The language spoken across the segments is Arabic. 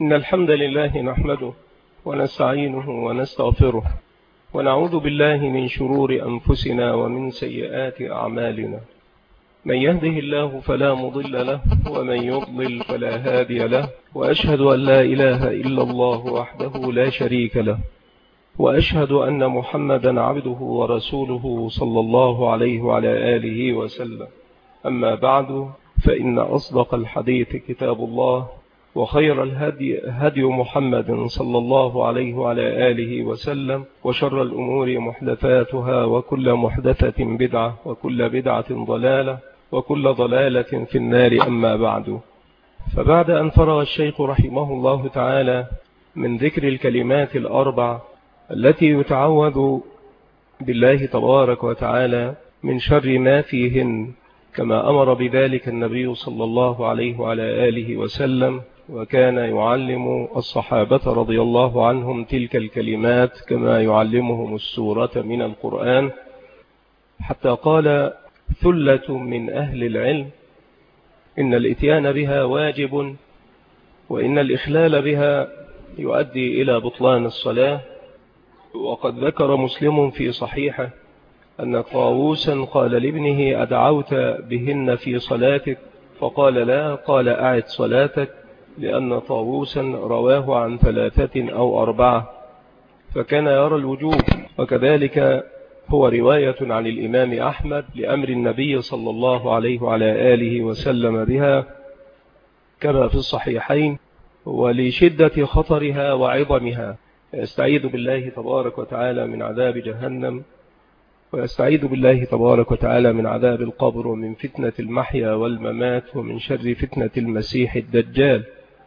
إن الحمد لله نحمده ونستعينه ونستغفره ونعوذ بالله من شرور أنفسنا ومن سيئات أعمالنا. من يهده الله فلا مضل له ومن يضلل فلا هادي له، وأشهد أن لا إله إلا الله وحده لا شريك له، وأشهد أن محمدا عبده ورسوله صلى الله عليه وعلى آله وسلم. أما بعد، فإن أصدق الحديث كتاب الله، وخير الهدي هدي محمد صلى الله عليه وعلى آله وسلم، وشر الأمور محدثاتها، وكل محدثة بدعة، وكل بدعة ضلالة، وكل ضلالة في النار. أما بعد، فبعد أن فرغ الشيخ رحمه الله تعالى من ذكر الكلمات الأربع التي يتعوذ بالله تبارك وتعالى من شر ما فيهن، كما أمر بذلك النبي صلى الله عليه وعلى آله وسلم، وكان يعلم الصحابة رضي الله عنهم تلك الكلمات كما يعلمهم السورة من القرآن، حتى قال ثلة من أهل العلم إن الإتيان بها واجب، وإن الإخلال بها يؤدي إلى بطلان الصلاة. وقد ذكر مسلم في صحيحه أن طاووسا قال لابنه: أدعوت بهن في صلاتك؟ فقال: لا. قال: أعد صلاتك، لأن طاووسا رواه عن 3 أو 4، فكان يرى الوجوب. وكذلك هو رواية عن الإمام أحمد لأمر النبي صلى الله عليه وعلى آله وسلم بها كما في الصحيحين، ولشدة خطرها وعظمها. يستعيذ بالله تبارك وتعالى من عذاب جهنم، ويستعيذ بالله تبارك وتعالى من عذاب القبر، ومن فتنة المحيا والممات، ومن شر فتنة المسيح الدجال.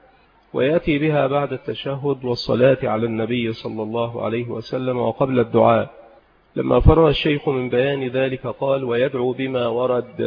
ويأتي بها بعد التشهد والصلاة على النبي صلى الله عليه وسلم وقبل الدعاء. لما فرغ الشيخ من بيان ذلك قال: ويدعو بما ورد.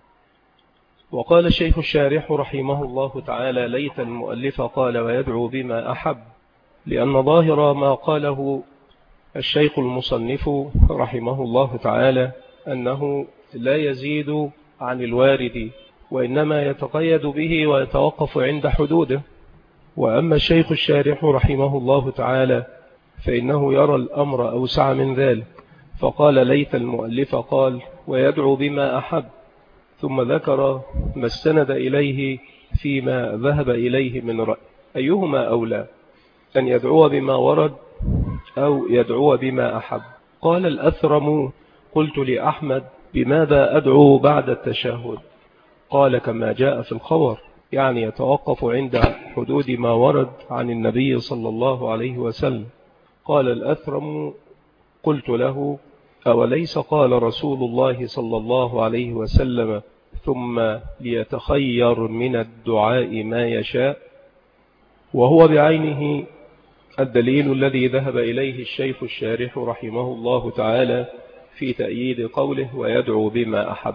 وقال الشيخ الشارح رحمه الله تعالى: ليت المؤلف قال ويدعو بما أحب، لأن ظاهر ما قاله الشيخ المصنف رحمه الله تعالى أنه لا يزيد عن الوارد، وإنما يتقيد به ويتوقف عند حدوده. وأما الشيخ الشارح رحمه الله تعالى فإنه يرى الأمر أوسع من ذلك، فقال: ليت المؤلف قال ويدعو بما أحب، ثم ذكر ما استند إليه فيما ذهب إليه من رأي. أيهما أولى، أن يدعو بما ورد أو يدعو بما أحب؟ قال: الأثرم. قلت لأحمد: بماذا أدعو بعد التشهد؟ قال: كما جاء في الخبر، يعني يتوقف عند حدود ما ورد عن النبي صلى الله عليه وسلم. قال الأثرم: قلت له: أوليس قال رسول الله صلى الله عليه وسلم: ثم ليتخير من الدعاء ما يشاء؟ وهو بعينه الدليل الذي ذهب إليه الشيخ الشارح رحمه الله تعالى في تأييد قوله ويدعو بما أحب.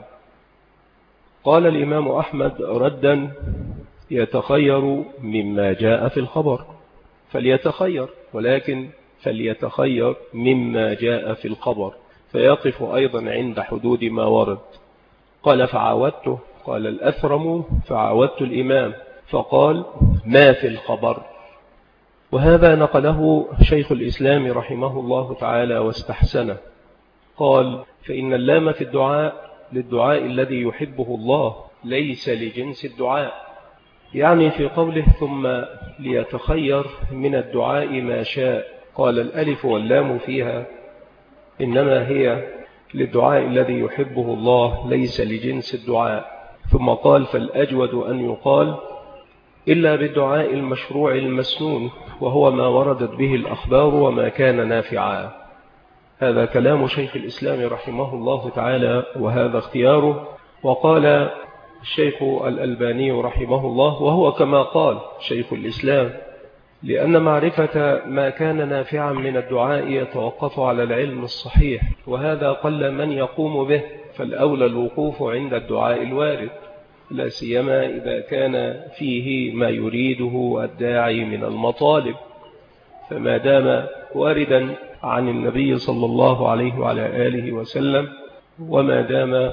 قال الإمام أحمد ردا: يتخير مما جاء في الخبر، فليتخير، ولكن فليتخير مما جاء في الخبر، فيقف أيضا عند حدود ما ورد. قال: فعاودته. قال الأثرم: فعاودت الإمام فقال: ما في الخبر. وهذا نقله شيخ الإسلام رحمه الله تعالى واستحسنه. قال: فإن اللام في الدعاء للدعاء الذي يحبه الله، ليس لجنس الدعاء. يعني في قوله ثم ليتخير من الدعاء ما شاء، قال: الألف واللام فيها إنما هي للدعاء الذي يحبه الله، ليس لجنس الدعاء. ثم قال: فالأجود أن يقال إلا بالدعاء المشروع المسنون، وهو ما وردت به الأخبار وما كان نافعا. هذا كلام شيخ الإسلام رحمه الله تعالى، وهذا اختياره. وقال الشيخ الألباني رحمه الله: وهو كما قال شيخ الإسلام، لأن معرفة ما كان نافعا من الدعاء يتوقف على العلم الصحيح، وهذا قل من يقوم به، فالأولى الوقوف عند الدعاء الوارد، لا سيما إذا كان فيه ما يريده الداعي من المطالب. فما دام واردا عن النبي صلى الله عليه وعلى آله وسلم، وما دام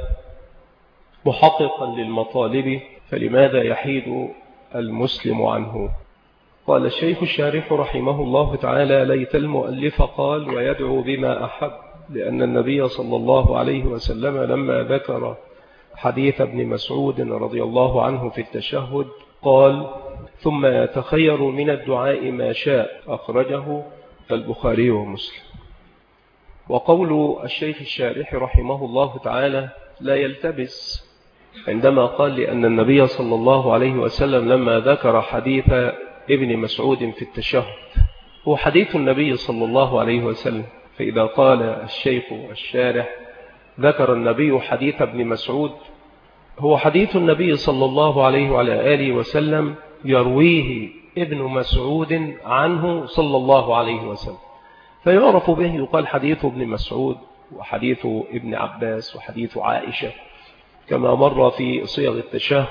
محققا للمطالب، فلماذا يحيد المسلم عنه؟ قال الشيخ الشارح رحمه الله تعالى: ليت المؤلف قال ويدعو بما أحب، لأن النبي صلى الله عليه وسلم لما ذكر حديث ابن مسعود رضي الله عنه في التشهد قال: ثم يتخير من الدعاء ما شاء، أخرجه البخاري ومسلم. وقول الشيخ الشارح رحمه الله تعالى لا يلتبس عندما قال لأن النبي صلى الله عليه وسلم لما ذكر حديث ابن مسعود في التشهد هو حديث النبي صلى الله عليه وسلم، فإذا قال الشيخ الشارح ذكر النبي حديث ابن مسعود هو حديث النبي صلى الله عليه وعلى آله وسلم يرويه ابن مسعود عنه صلى الله عليه وسلم، فيعرف به يقال حديث ابن مسعود وحديث ابن عباس وحديث عائشة كما مر في صيغ التشهد.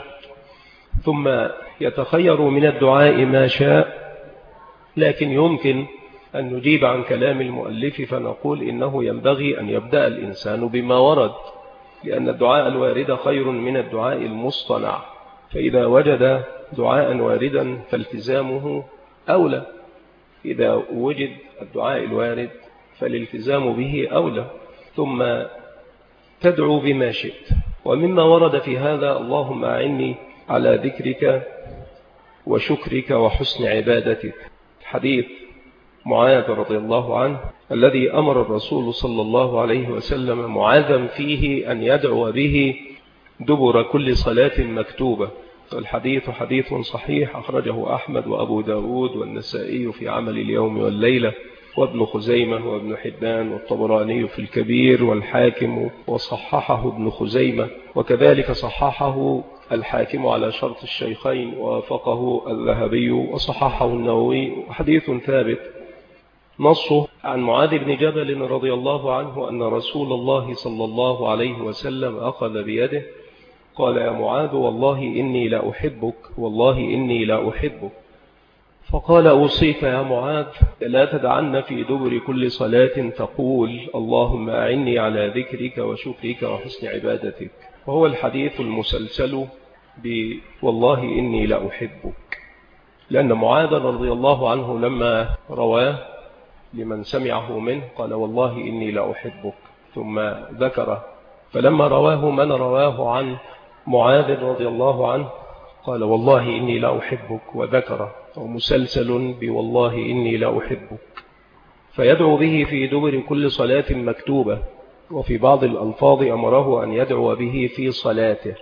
ثم يتخير من الدعاء ما شاء، لكن يمكن أن نجيب عن كلام المؤلف فنقول إنه ينبغي أن يبدأ الإنسان بما ورد، لأن الدعاء الوارد خير من الدعاء المصطنع، فإذا وجد دعاء واردا فالتزامه أولى، إذا وجد الدعاء الوارد فالالتزام به أولى، ثم تدعو بما شئت. ومما ورد في هذا: اللهم أعني على ذكرك وشكرك وحسن عبادتك، حديث معاذ رضي الله عنه الذي أمر الرسول صلى الله عليه وسلم معاذا فيه أن يدعو به دبر كل صلاة مكتوبة. الحديث حديث صحيح، أخرجه أحمد وأبو داود والنسائي في عمل اليوم والليلة، وابن خزيمة وابن حبان والطبراني في الكبير والحاكم، وصححه ابن خزيمة، وكذلك صححه الحاكم على شرط الشيخين، ووافقه الذهبي وصححه النووي، وحديث ثابت نصه عن معاذ بن جبل رضي الله عنه أن رسول الله صلى الله عليه وسلم أخذ بيده قال: يا معاذ والله إني لا أحبك، والله إني لا أحبك. فقال: أوصيك يا معاذ لا تدعن في دبر كل صلاة تقول اللهم أعني على ذكرك وشكرك وحسن عبادتك. وهو الحديث المسلسل والله إني لا أحبك، لأن معاذ رضي الله عنه لما رواه لمن سمعه منه قال: والله إني لا أحبك، ثم ذكره، فلما رواه من رواه عن معاذ رضي الله عنه قال: والله إني لا أحبك، وذكره، ومسلسل بوالله إني لا أحبك. فيدعو به في دبر كل صلاة مكتوبة، وفي بعض الألفاظ أمره أن يدعو به في صلاته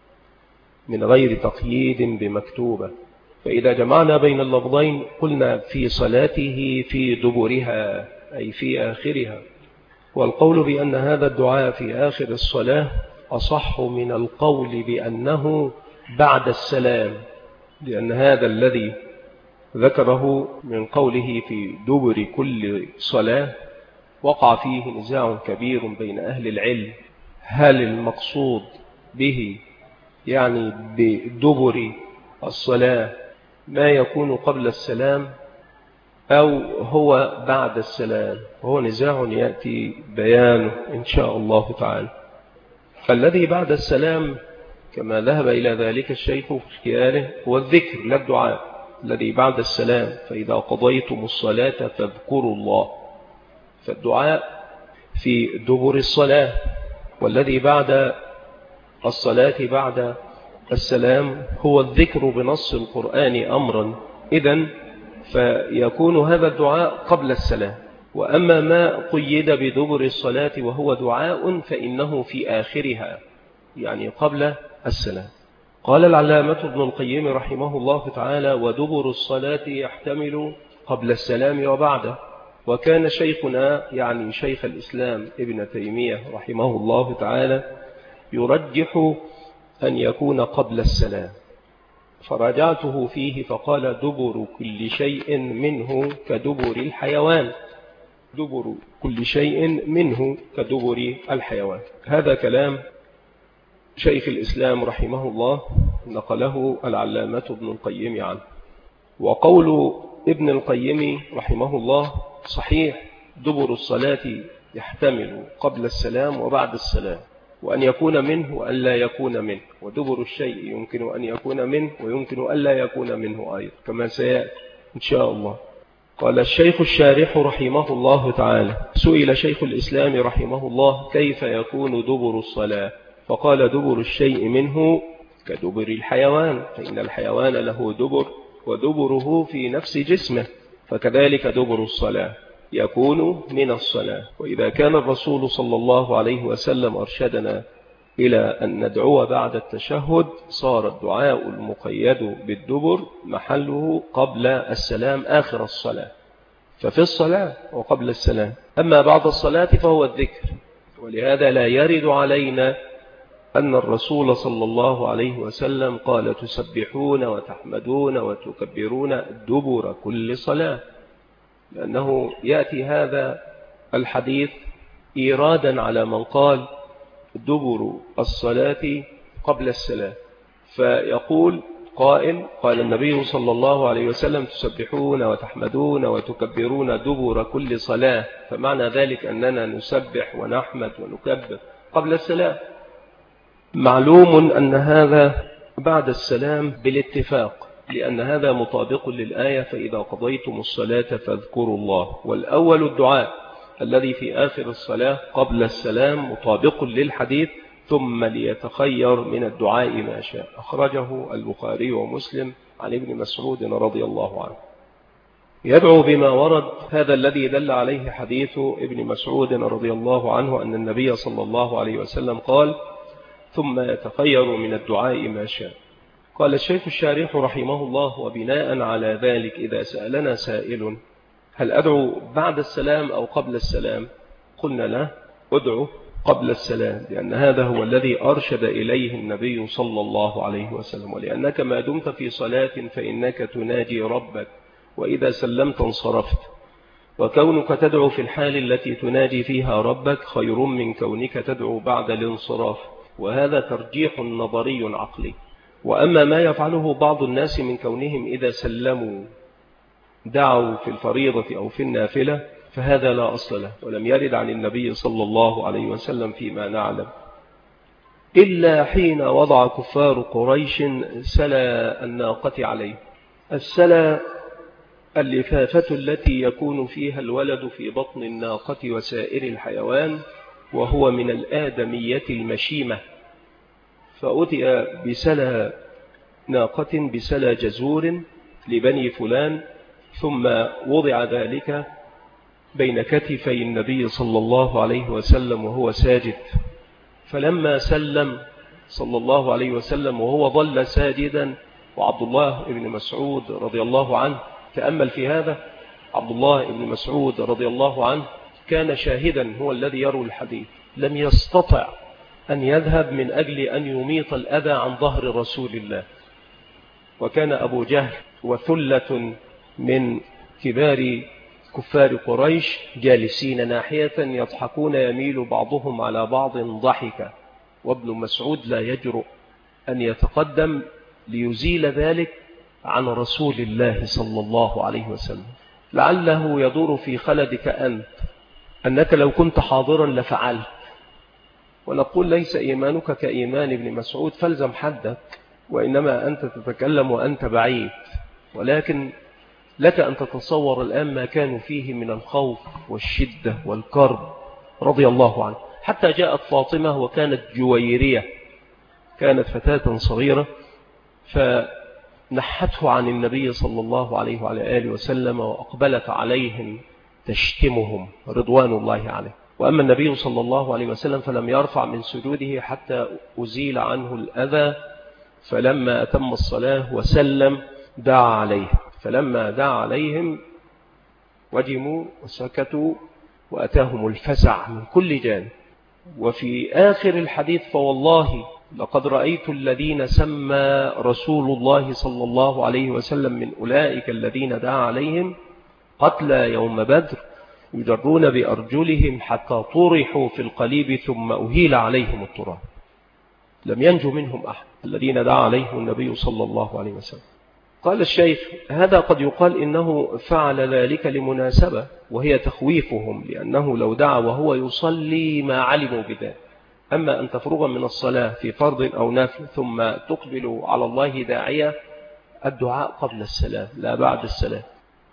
من غير تقييد بمكتوبة، فإذا جمعنا بين اللفظين قلنا في صلاته في دبرها أي في آخرها. والقول بأن هذا الدعاء في آخر الصلاة أصح من القول بأنه بعد السلام، لأن هذا الذي ذكره من قوله في دبر كل صلاة وقع فيه نزاع كبير بين أهل العلم، هل المقصود به يعني بدبر الصلاة ما يكون قبل السلام أو هو بعد السلام، وهو نزاع يأتي بيانه إن شاء الله تعالى. فالذي بعد السلام كما ذهب إلى ذلك الشيخ في اختياره هو الذكر لا الدعاء الذي بعد السلام، فإذا قضيتم الصلاة فاذكروا الله، فالدعاء في دبر الصلاة، والذي بعد الصلاة بعد السلام هو الذكر بنص القرآن أمرا، إذن فيكون هذا الدعاء قبل السلام. وأما ما قيد بدبر الصلاة وهو دعاء فإنه في آخرها يعني قبل السلام. قال العلامة ابن القيم رحمه الله تعالى: ودبر الصلاة يحتمل قبل السلام وبعده. وكان شيخنا يعني شيخ الإسلام ابن تيمية رحمه الله تعالى يرجح أن يكون قبل السلام، فراجعته فيه فقال: دبر كل شيء منه كدبر الحيوان، دبر كل شيء منه كدبر الحيوان. هذا كلام شيخ الإسلام رحمه الله نقله العلامة ابن القيم عنه. وقول ابن القيم رحمه الله صحيح، دبر الصلاة يحتمل قبل السلام وبعد السلام، وأن يكون منه وأن لا يكون منه، ودبر الشيء يمكن أن يكون منه ويمكن أن لا يكون منه أيضا كما سيأتي. إن شاء الله. قال الشيخ الشارح رحمه الله تعالى: سئل شيخ الإسلام رحمه الله كيف يكون دبر الصلاة؟ فقال: دبر الشيء منه كدبر الحيوان، فإن الحيوان له دبر ودبره في نفس جسمه، فكذلك دبر الصلاة يكون من الصلاة. وإذا كان الرسول صلى الله عليه وسلم أرشدنا إلى أن ندعو بعد التشهد، صار الدعاء المقيد بالدبر محله قبل السلام آخر الصلاة، ففي الصلاة وقبل السلام. أما بعد الصلاة فهو الذكر. ولهذا لا يرد علينا أن الرسول صلى الله عليه وسلم قال: تسبحون وتحمدون وتكبرون دبر كل صلاة، لأنه يأتي هذا الحديث إيرادا على من قال دبر الصلاة قبل السلام. فيقول قائل: قال النبي صلى الله عليه وسلم: تسبحون وتحمدون وتكبرون دبر كل صلاة، فمعنى ذلك أننا نسبح ونحمد ونكبر قبل السلام. معلوم أن هذا بعد السلام بالاتفاق، لأن هذا مطابق للآية: فإذا قضيتم الصلاة فاذكروا الله. والأول الدعاء الذي في آخر الصلاة قبل السلام مطابق للحديث: ثم ليتخير من الدعاء ما شاء. أخرجه البخاري ومسلم عن ابن مسعود رضي الله عنه. يدعو بما ورد هذا الذي دل عليه حديث ابن مسعود رضي الله عنه أن النبي صلى الله عليه وسلم قال: ثم يتخير من الدعاء ما شاء. قال الشيخ الشارح رحمه الله: وبناء على ذلك إذا سألنا سائل: هل أدعو بعد السلام أو قبل السلام؟ قلنا له: أدعو قبل السلام، لأن هذا هو الذي أرشد إليه النبي صلى الله عليه وسلم. ولأنك ما دمت في صلاة فإنك تناجي ربك، وإذا سلمت انصرفت، وكونك تدعو في الحال التي تناجي فيها ربك خير من كونك تدعو بعد الانصراف، وهذا ترجيح نظري عقلي. وأما ما يفعله بعض الناس من كونهم إذا سلموا دعوا في الفريضة أو في النافلة، فهذا لا أصل له، ولم يرد عن النبي صلى الله عليه وسلم فيما نعلم، إلا حين وضع كفار قريش سلا الناقة عليه. السلا اللفافة التي يكون فيها الولد في بطن الناقة وسائر الحيوان، وهو من الآدمية المشيمة. فأتي بسلا ناقة بسلا جزور لبني فلان، ثم وضع ذلك بين كتفي النبي صلى الله عليه وسلم وهو ساجد. فلما سلم صلى الله عليه وسلم وهو ظل ساجدا، وعبد الله بن مسعود رضي الله عنه، تأمل في هذا، عبد الله بن مسعود رضي الله عنه كان شاهدا، هو الذي يروي الحديث، لم يستطع أن يذهب من أجل أن يميط الأذى عن ظهر رسول الله. وكان أبو جهل وثلة من كبار كفار قريش جالسين ناحية يضحكون، يميل بعضهم على بعض ضحكا، وابن مسعود لا يجرؤ أن يتقدم ليزيل ذلك عن رسول الله صلى الله عليه وسلم، لعله يدور في خلدك أنك لو كنت حاضرا لفعلت. ونقول: ليس إيمانك كإيمان ابن مسعود فالزم حدك، وإنما أنت تتكلم وأنت بعيد. ولكن لك أن تتصور الآن ما كانوا فيه من الخوف والشدة والكرب رضي الله عنه. حتى جاءت فاطمة وكانت جويرية، كانت فتاة صغيرة، فنحته عن النبي صلى الله عليه وعلى آله وسلم، وأقبلت عليهم تشتمهم رضوان الله عليه. وأما النبي صلى الله عليه وسلم فلم يرفع من سجوده حتى أزيل عنه الأذى. فلما أتم الصلاة وسلم دعا عليه، فلما دعا عليهم وجموا وسكتوا، وأتاهم الفزع من كل جانب. وفي آخر الحديث: فوالله لقد رأيت الذين سمى رسول الله صلى الله عليه وسلم من أولئك الذين دعا عليهم قتلى يوم بدر يجرون بأرجلهم حتى طرحوا في القليب ثم أهيل عليهم التراب. لم ينجو منهم أحد الذين دعا عليهم النبي صلى الله عليه وسلم. قال الشيخ: هذا قد يقال إنه فعل ذلك لمناسبة، وهي تخويفهم، لأنه لو دعا وهو يصلي ما علموا بذلك. أما أن تفرغ من الصلاة في فرض أو نفل ثم تقبل على الله داعية، الدعاء قبل السلام لا بعد السلام.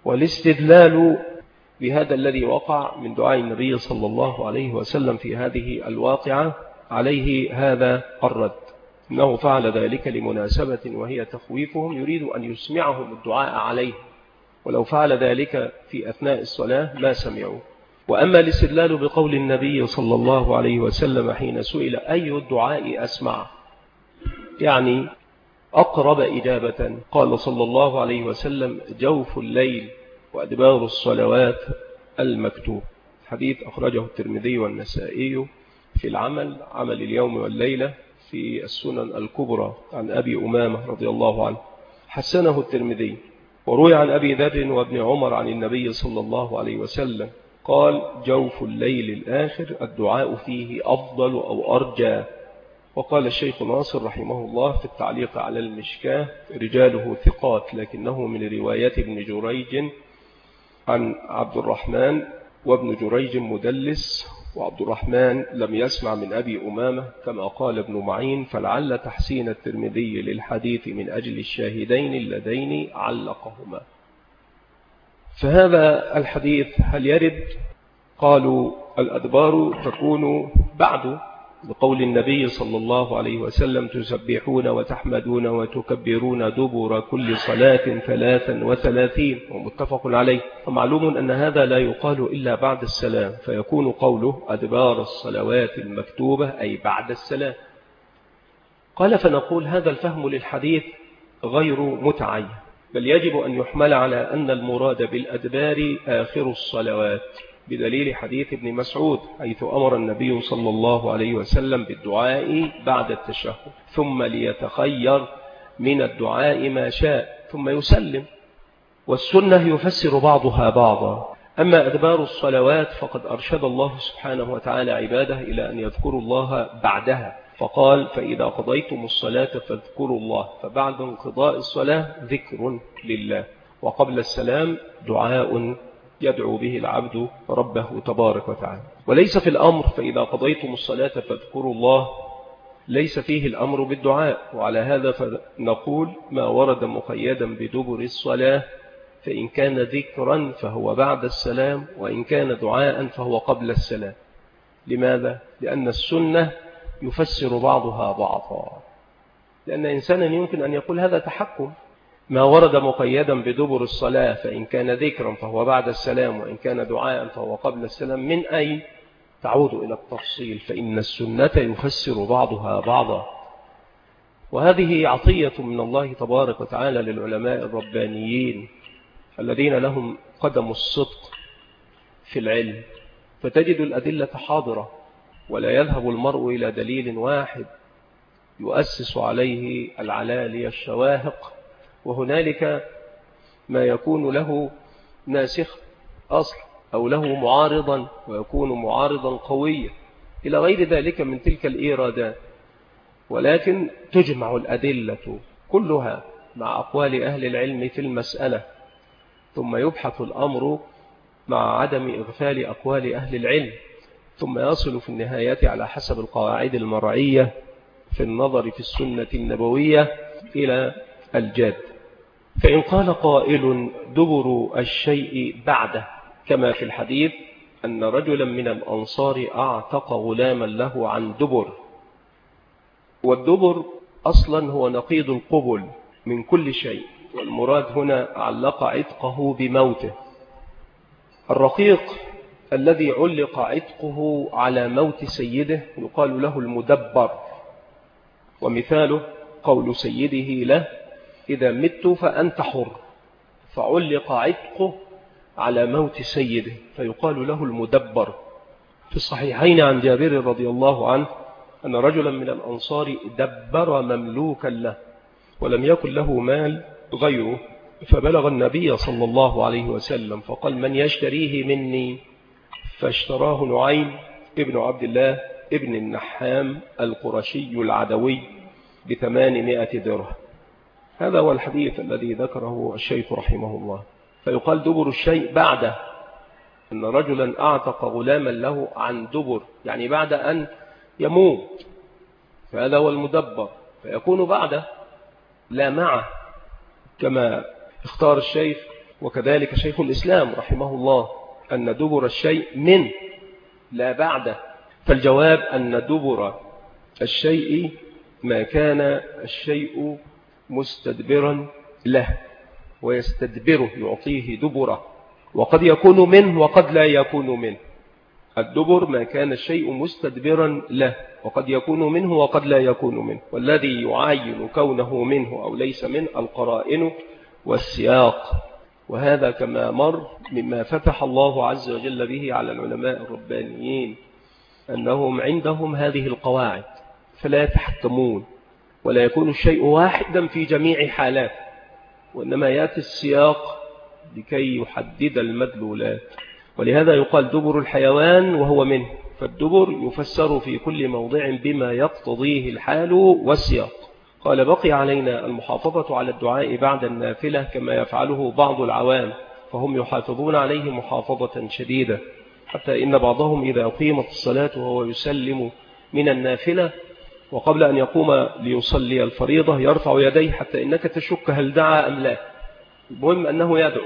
والاستدلال بهذا الذي وقع من دعاء النبي صلى الله عليه وسلم في هذه الواقعة عليه هذا الرد، إنه فعل ذلك لمناسبة وهي تخويفهم، يريد أن يسمعهم الدعاء عليه، ولو فعل ذلك في أثناء الصلاة ما سمعوا. وأما الاستدلال بقول النبي صلى الله عليه وسلم حين سئل أي الدعاء أسمع، يعني أقرب إجابة، قال صلى الله عليه وسلم جوف الليل وأدبار الصلوات المكتوب. حديث أخرجه الترمذي والنسائي في العمل، عمل اليوم والليلة، في السنن الكبرى عن أبي أمامة رضي الله عنه، حسنه الترمذي. وروي عن أبي ذر وابن عمر عن النبي صلى الله عليه وسلم قال جوف الليل الآخر الدعاء فيه أفضل أو أرجى. وقال الشيخ ناصر رحمه الله في التعليق على المشكاة رجاله ثقات، لكنه من رواية ابن جريج عن عبد الرحمن، وابن جريج مدلس، وعبد الرحمن لم يسمع من أبي أمامة كما قال ابن معين، فلعل تحسين الترمذي للحديث من أجل الشاهدين اللذين علقهما. فهذا الحديث هل يرد؟ قالوا الأدبار تكون بعد، بقول النبي صلى الله عليه وسلم تسبحون وتحمدون وتكبرون دبر كل صلاة 33، ومتفق عليه. ومعلوم أن هذا لا يقال إلا بعد السلام، فيكون قوله أدبار الصلوات المكتوبة أي بعد السلام. قال فنقول هذا الفهم للحديث غير متعين، بل يجب أن يحمل على أن المراد بالأدبار آخر الصلوات، بدليل حديث ابن مسعود حيث أمر النبي صلى الله عليه وسلم بالدعاء بعد التشهد، ثم ليتخير من الدعاء ما شاء ثم يسلم. والسنة يفسر بعضها بعضا. أما أدبار الصلوات فقد أرشد الله سبحانه وتعالى عباده إلى أن يذكروا الله بعدها، فقال فإذا قضيتم الصلاة فاذكروا الله، فبعد انقضاء الصلاة ذكر لله، وقبل السلام دعاء يدعو به العبد ربه تبارك وتعالى. وليس في الأمر فإذا قضيتم الصلاة فاذكروا الله ليس فيه الأمر بالدعاء، وعلى هذا فنقول ما ورد مقيدا بدبر الصلاة فإن كان ذكرا فهو بعد السلام، وإن كان دعاء فهو قبل السلام. لماذا؟ لأن السنة يفسر بعضها بعضا، لأن إنسانا يمكن أن يقول هذا تحكم، ما ورد مقيدا بدبر الصلاة فإن كان ذكرا فهو بعد السلام، وإن كان دعاء فهو قبل السلام، من أين تعود إلى التفصيل؟ فإن السنة يفسر بعضها بعضا. وهذه عطية من الله تبارك وتعالى للعلماء الربانيين الذين لهم قدم الصدق في العلم، فتجد الأدلة حاضرة، ولا يذهب المرء إلى دليل واحد يؤسس عليه العلالي الشواهق، وهنالك ما يكون له ناسخ أصل أو له معارضا ويكون معارضا قويا إلى غير ذلك من تلك الإيرادات. ولكن تجمع الأدلة كلها مع أقوال أهل العلم في المسألة، ثم يبحث الأمر مع عدم إغفال أقوال أهل العلم، ثم يصل في النهاية على حسب القواعد المرعية في النظر في السنة النبوية إلى الجاد. فإن قال قائل دبر الشيء بعده، كما في الحديث أن رجلا من الأنصار أعتق غلاما له عن دبر، والدبر أصلا هو نقيض القبل من كل شيء، والمراد هنا علق عتقه بموته. الرقيق الذي علق عتقه على موت سيده يقال له المدبر، ومثاله قول سيده له إذا مت فأنت حر، فعلق عتقه على موت سيده فيقال له المدبر. في الصحيحين عن جابر رضي الله عنه أن رجلا من الأنصار دبر مملوكا له ولم يكن له مال غيره، فبلغ النبي صلى الله عليه وسلم فقال من يشتريه مني؟ فاشتراه نعيم ابن عبد الله ابن النحام القرشي العدوي ب800 درهم. هذا هو الحديث الذي ذكره الشيخ رحمه الله. فيقال دبر الشيء بعده، أن رجلا أعتق غلاما له عن دبر، يعني بعد أن يموت، فهذا هو المدبر، فيكون بعده لا معه، كما اختار الشيخ وكذلك شيخ الإسلام رحمه الله أن دبر الشيء من لا بعد، فالجواب أن دبر الشيء ما كان الشيء مستدبرا له، ويستدبره يعطيه دبره، وقد يكون منه وقد لا يكون منه. الدبر ما كان الشيء مستدبرا له، وقد يكون منه وقد لا يكون منه، والذي يعين كونه منه أو ليس منه القرائن والسياق. وهذا كما مر مما فتح الله عز وجل به على العلماء الربانيين، أنهم عندهم هذه القواعد فلا يتحكمون، ولا يكون الشيء واحدا في جميع حالاته، وإنما يأتي السياق لكي يحدد المدلولات. ولهذا يقال دبر الحيوان وهو منه، فالدبر يفسر في كل موضع بما يقتضيه الحال والسياق. قال بقي علينا المحافظة على الدعاء بعد النافلة كما يفعله بعض العوام، فهم يحافظون عليه محافظة شديدة، حتى إن بعضهم إذا أقيمت الصلاة وهو يسلم من النافلة وقبل أن يقوم ليصلي الفريضة يرفع يديه حتى إنك تشك هل دعا أم لا. المهم أنه يدعو،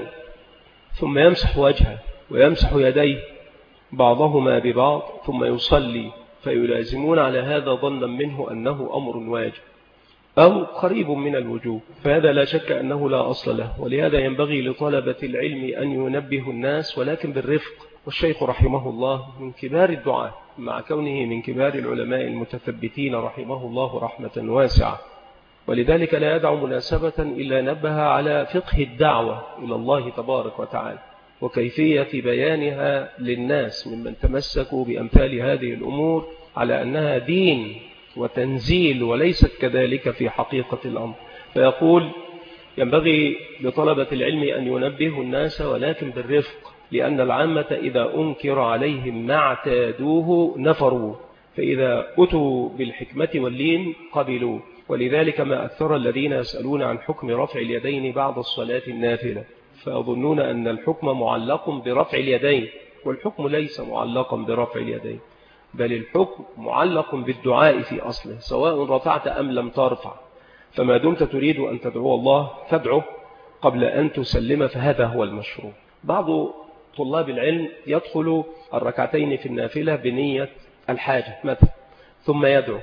ثم يمسح وجهه ويمسح يديه بعضهما ببعض ثم يصلي، فيلازمون على هذا ظنا منه أنه أمر واجب أو قريب من الوجوب، فهذا لا شك أنه لا أصل له. ولهذا ينبغي لطلبة العلم أن ينبه الناس ولكن بالرفق. والشيخ رحمه الله من كبار الدعاء مع كونه من كبار العلماء المتثبتين رحمه الله رحمة واسعة، ولذلك لا يدع مناسبة إلا نبه على فقه الدعوة إلى الله تبارك وتعالى وكيفية بيانها للناس ممن تمسكوا بأمثال هذه الأمور على أنها دين وتنزيل وليست كذلك في حقيقة الأمر. فيقول ينبغي لطلبة العلم أن ينبهوا الناس ولكن بالرفق، لأن العامة إذا أنكر عليهم ما اعتادوه نفروا، فإذا أتوا بالحكمة واللين قبلوا. ولذلك ما أكثر الذين يسألون عن حكم رفع اليدين بعد الصلاة النافلة، فيظنون أن الحكم معلق برفع اليدين، والحكم ليس معلقا برفع اليدين، بل الحكم معلق بالدعاء في أصله سواء رفعت أم لم ترفع. فما دمت تريد أن تدعو الله فادعه قبل أن تسلم، فهذا هو المشروع. بعض طلاب العلم يدخل الركعتين في النافلة بنية الحاجة مثلا ثم يدعو،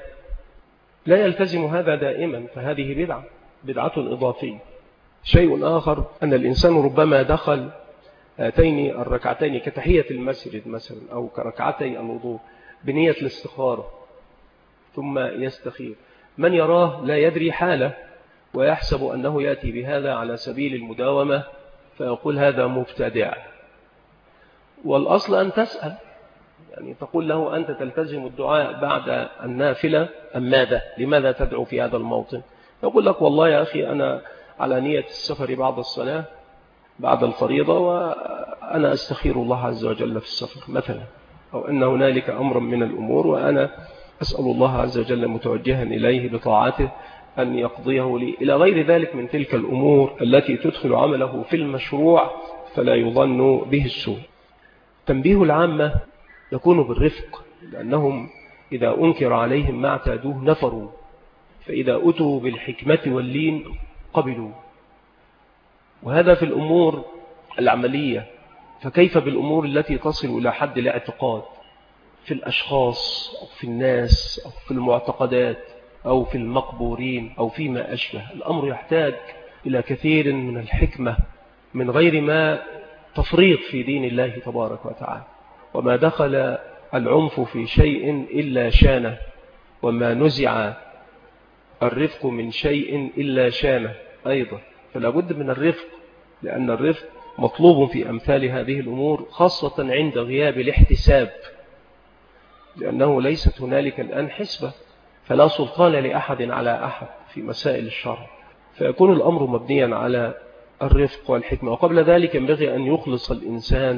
لا يلتزم هذا دائما، فهذه بدعة إضافية. شيء آخر أن الإنسان ربما دخل هاتين الركعتين كتحية المسجد مثلا أو كركعتي الوضوء بنية الاستخارة ثم يستخير، من يراه لا يدري حاله ويحسب أنه يأتي بهذا على سبيل المداومة، فيقول هذا مبتدع. والأصل أن تسأل، يعني تقول له أنت تلتزم الدعاء بعد النافلة أم ماذا؟ لماذا تدعو في هذا الموطن؟ يقول لك والله يا أخي أنا على نية السفر بعد الصلاة بعد الفريضة وأنا أستخير الله عز وجل في السفر مثلا، أو أن هنالك أمرا من الأمور وأنا أسأل الله عز وجل متوجها إليه بطاعته أن يقضيه لي، إلى غير ذلك من تلك الأمور التي تدخل عمله في المشروع فلا يظن به السوء. تنبيه العامة يكون بالرفق، لأنهم إذا أنكر عليهم ما اعتادوه نفروا، فإذا أتوا بالحكمة واللين قبلوا. وهذا في الأمور العملية، فكيف بالأمور التي تصل إلى حد الاعتقاد في الأشخاص أو في الناس أو في المعتقدات أو في المقبورين أو فيما أشبه؟ الأمر يحتاج إلى كثير من الحكمة من غير ما تفريط في دين الله تبارك وتعالى. وما دخل العنف في شيء إلا شانه، وما نزع الرفق من شيء إلا شانه أيضا، فلا بد من الرفق، لأن الرفق مطلوب في أمثال هذه الأمور خاصة عند غياب الاحتساب، لأنه ليست هنالك الآن حسبة، فلا سلطان لأحد على أحد في مسائل الشرع، فيكون الأمر مبنيا على الرفق والحكمة. وقبل ذلك ينبغي أن يخلص الإنسان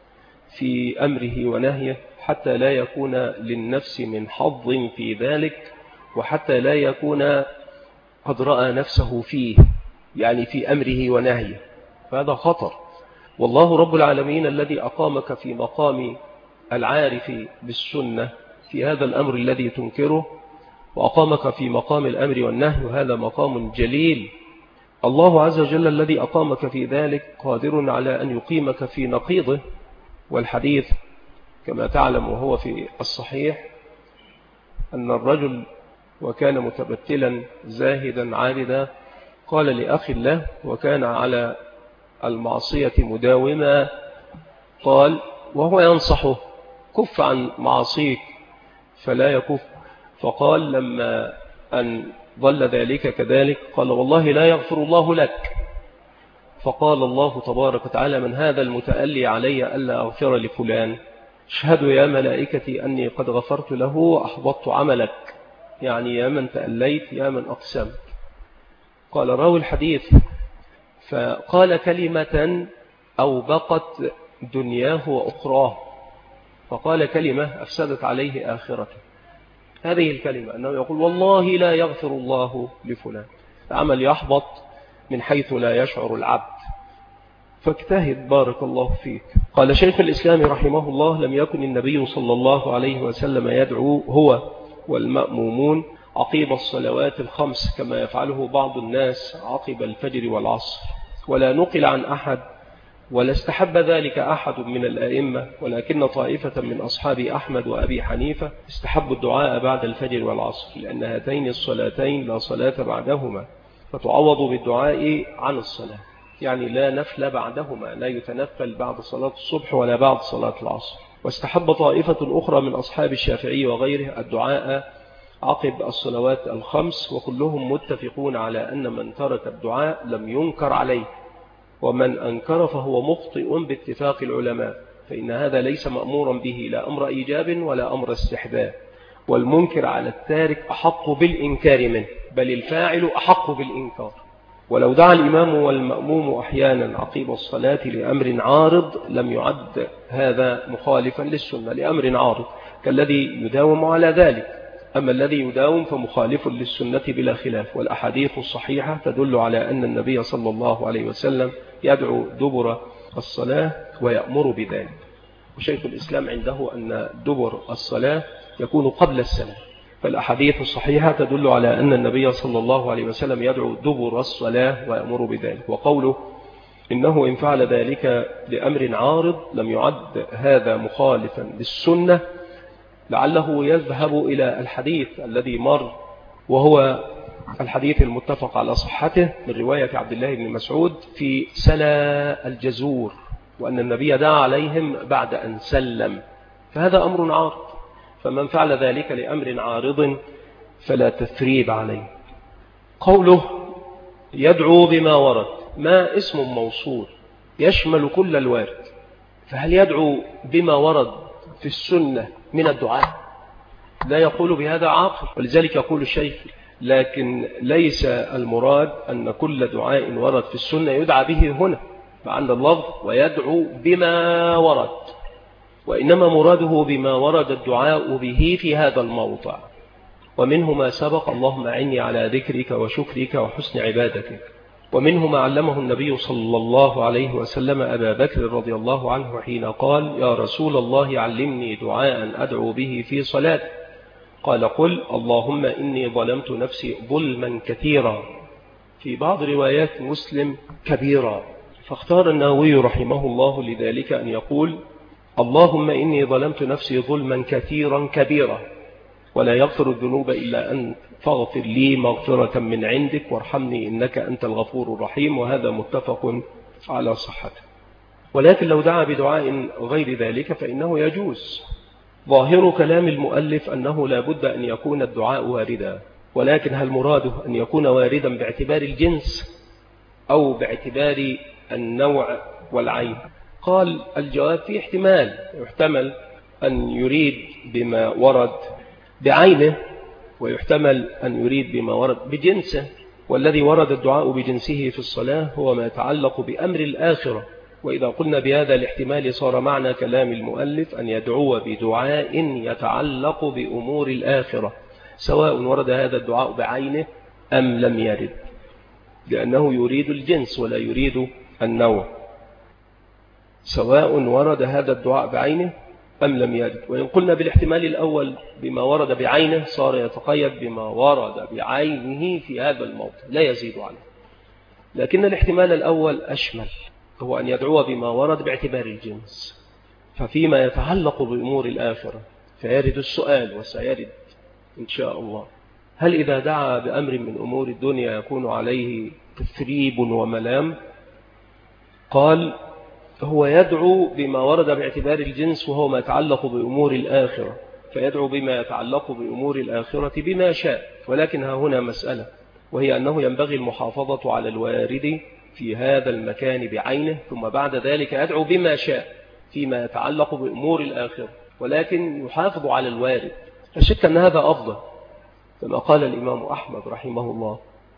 في أمره ونهيه حتى لا يكون للنفس من حظ في ذلك، وحتى لا يكون قد رأى نفسه فيه، يعني في أمره ونهيه، فهذا خطر. والله رب العالمين الذي أقامك في مقام العارف بالسنة في هذا الأمر الذي تنكره، وأقامك في مقام الأمر والنهي، وهذا مقام جليل الله عز وجل الذي أقامك في ذلك قادر على أن يقيمك في نقيضه. والحديث كما تعلم وهو في الصحيح أن الرجل وكان متبتلا زاهدا عابدا قال لأخي له وكان على المعصية مداوما، قال وهو ينصحه كف عن معصيك فلا يكف، فقال لما أن ظل ذلك كذلك قال والله لا يغفر الله لك. فقال الله تبارك وتعالى من هذا المتألي علي ألا أغفر لفلان؟ اشهدوا يا ملائكتي أني قد غفرت له وأحبطت عملك، يعني يا من تأليت يا من أقسمت. قال راوي الحديث فقال كلمة أوبقت دنياه وأخراه، فقال كلمة أفسدت عليه آخرته. هذه الكلمة أنه يقول والله لا يغفر الله لفلان، العمل يحبط من حيث لا يشعر العبد. فاجتهد بارك الله فيك. قال شيخ الإسلام رحمه الله لم يكن النبي صلى الله عليه وسلم يدعو هو والمأمومون عقيب الصلوات الخمس كما يفعله بعض الناس عقب الفجر والعصر، ولا نقل عن أحد ولا استحب ذلك أحد من الأئمة، ولكن طائفة من أصحاب أحمد وأبي حنيفة استحبوا الدعاء بعد الفجر والعصر، لأن هاتين الصلاتين لا صلاة بعدهما فتعوض بالدعاء عن الصلاة، يعني لا نفل بعدهما، لا يتنفل بعد صلاة الصبح ولا بعد صلاة العصر. واستحب طائفة أخرى من أصحاب الشافعي وغيره الدعاء عقب الصلوات الخمس، وكلهم متفقون على أن من ترك الدعاء لم ينكر عليه، ومن أنكر فهو مخطئ باتفاق العلماء، فإن هذا ليس مأمورا به لا أمر إيجاب ولا أمر استحباب، والمنكر على التارك أحق بالإنكار منه، بل الفاعل أحق بالإنكار. ولو دعا الإمام والمأموم أحيانا عقيب الصلاة لأمر عارض لم يعد هذا مخالفا للسنة، لأمر عارض كالذي يداوم على ذلك، أما الذي يداوم فمخالف للسنة بلا خلاف. والأحاديث الصحيحة تدل على أن النبي صلى الله عليه وسلم يدعو دبر الصلاة ويأمر بذلك. وشيخ الإسلام عنده أن دبر الصلاة يكون قبل السلام، فالأحاديث الصحيحة تدل على أن النبي صلى الله عليه وسلم يدعو دبر الصلاة ويأمر بذلك. وقوله إنه إن فعل ذلك لأمر عارض لم يعد هذا مخالفا للسنة، لعله يذهب إلى الحديث الذي مر وهو الحديث المتفق على صحته من رواية عبد الله بن مسعود في سلا الجزور، وأن النبي دعا عليهم بعد أن سلم، فهذا أمر عارض، فمن فعل ذلك لأمر عارض فلا تثريب عليه. قوله يدعو بما ورد، ما اسم موصول يشمل كل الوارد، فهل يدعو بما ورد في السنة من الدعاء؟ لا يقول بهذا عاقل، ولذلك يقول الشيخ لكن ليس المراد أن كل دعاء ورد في السنة يدعى به هنا مع أن اللفظ ويدعو بما ورد، وإنما مراده بما ورد الدعاء به في هذا الموضع. ومنه ما سبق اللهم أعني على ذكرك وشكرك وحسن عبادتك، ومنه ما علمه النبي صلى الله عليه وسلم أبا بكر رضي الله عنه حين قال يا رسول الله علمني دعاء أدعو به في صلاتي، قال قل اللهم إني ظلمت نفسي ظلما كثيرا، في بعض روايات مسلم كبيرا. فاختار النووي رحمه الله لذلك أن يقول اللهم إني ظلمت نفسي ظلما كثيرا كبيرا، ولا يغفر الذنوب إلا أنت فاغفر لي مغفرة من عندك وارحمني إنك أنت الغفور الرحيم، وهذا متفق على صحته. ولكن لو دعا بدعاء غير ذلك فإنه يجوز. ظاهر كلام المؤلف أنه لا بد أن يكون الدعاء واردا، ولكن هل مراده أن يكون واردا باعتبار الجنس أو باعتبار النوع والعين؟ قال الجواب في احتمال، يحتمل أن يريد بما ورد بعينه، ويحتمل أن يريد بما ورد بجنسه، والذي ورد الدعاء بجنسه في الصلاة هو ما يتعلق بأمر الآخرة. وإذا قلنا بهذا الاحتمال صار معنى كلام المؤلف أن يدعو بدعاء يتعلق بأمور الآخرة، سواء ورد هذا الدعاء بعينه أم لم يرد، لأنه يريد الجنس ولا يريد النوع، سواء ورد هذا الدعاء بعينه أم لم يرد. وإن قلنا بالاحتمال الأول بما ورد بعينه صار يتقيد بما ورد بعينه في هذا الموضع لا يزيد عليه. لكن الاحتمال الأول أشمل، هو أن يدعو بما ورد باعتبار الجنس. ففيما يتعلق بأمور الآخرة فيرد السؤال وسيرد إن شاء الله: هل إذا دعا بأمر من أمور الدنيا يكون عليه تثريب وملام؟ قال: هو يدعو بما ورد باعتبار الجنس وهو ما يتعلق بأمور الآخرة، فيدعو بما يتعلق بأمور الآخرة بما شاء. ولكن ها هنا مسألة، وهي أنه ينبغي المحافظة على الوارد في هذا المكان بعينه، ثم بعد ذلك يدعو بما شاء فيما يتعلق بأمور الآخرة، ولكن يحافظ على الوارد. لا شك أن هذا أفضل، كما قال الإمام أحمد رحمه الله،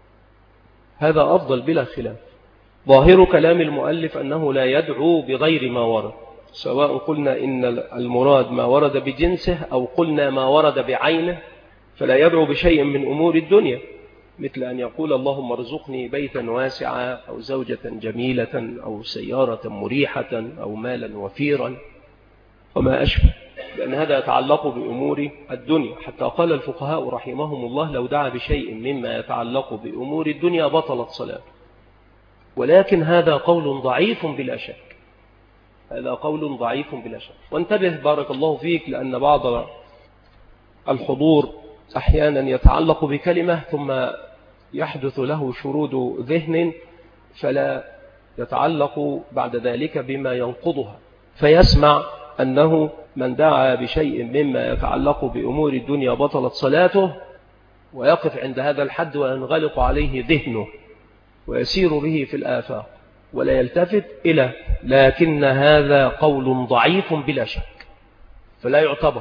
هذا أفضل بلا خلاف. ظاهر كلام المؤلف أنه لا يدعو بغير ما ورد، سواء قلنا إن المراد ما ورد بجنسه أو قلنا ما ورد بعينه، فلا يدعو بشيء من أمور الدنيا، مثل أن يقول: اللهم ارزقني بيتا واسعا، أو زوجة جميلة، أو سيارة مريحة، أو مالا وفيرا، وما أشبه، لأن هذا يتعلق بأمور الدنيا. حتى قال الفقهاء رحمهم الله: لو دعا بشيء مما يتعلق بأمور الدنيا بطلت صلاته. ولكن هذا قول ضعيف بلا شك، هذا قول ضعيف بلا شك. وانتبه بارك الله فيك، لأن بعض الحضور أحيانا يتعلق بكلمة ثم يحدث له شرود ذهن، فلا يتعلق بعد ذلك بما ينقضها، فيسمع أنه من دعا بشيء مما يتعلق بأمور الدنيا بطلت صلاته، ويقف عند هذا الحد وينغلق عليه ذهنه ويسير به في الآفاق ولا يلتفت إلى، لكن هذا قول ضعيف بلا شك فلا يعتبر.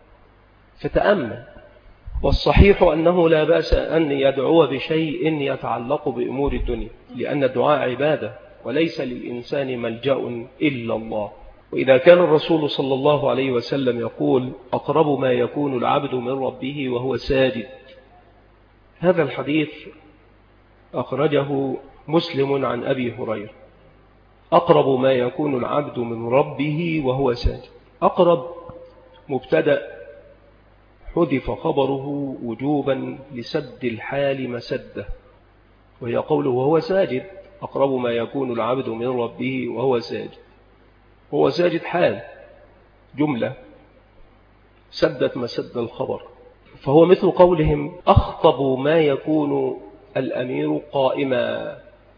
فتأمل. والصحيح أنه لا بأس أن يدعو بشيء يتعلق بأمور الدنيا، لأن الدعاء عبادة وليس للإنسان ملجأ إلا الله. وإذا كان الرسول صلى الله عليه وسلم يقول: أقرب ما يكون العبد من ربه وهو ساجد، هذا الحديث أخرجه مسلم عن أبي هريرة: أقرب ما يكون العبد من ربه وهو ساجد. أقرب مبتدأ حذف خبره وجوبا لسد الحال مسده، وهي قوله وهو ساجد. أقرب ما يكون العبد من ربه وهو ساجد، هو ساجد حال جملة سدت مسد الخبر، فهو مثل قولهم: أخطب ما يكون الأمير قائما،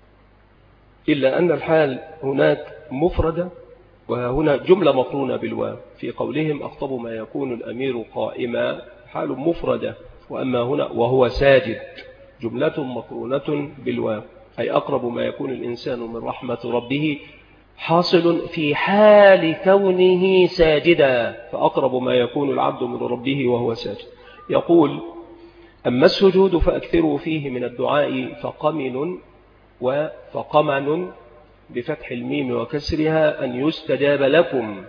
إلا أن الحال هناك مفردة وهنا جملة مقرونة بالواو. في قولهم أخطب ما يكون الأمير قائما حال مفردة، وأما هنا وهو ساجد جملة مقرونة بالواو، أي أقرب ما يكون الإنسان من رحمة ربه حاصل في حال كونه ساجدا، فأقرب ما يكون العبد من ربه وهو ساجد. يقول: أما السجود فأكثروا فيه من الدعاء فقمن وفقمن بفتح الميم وكسرها أن يستجاب لكم.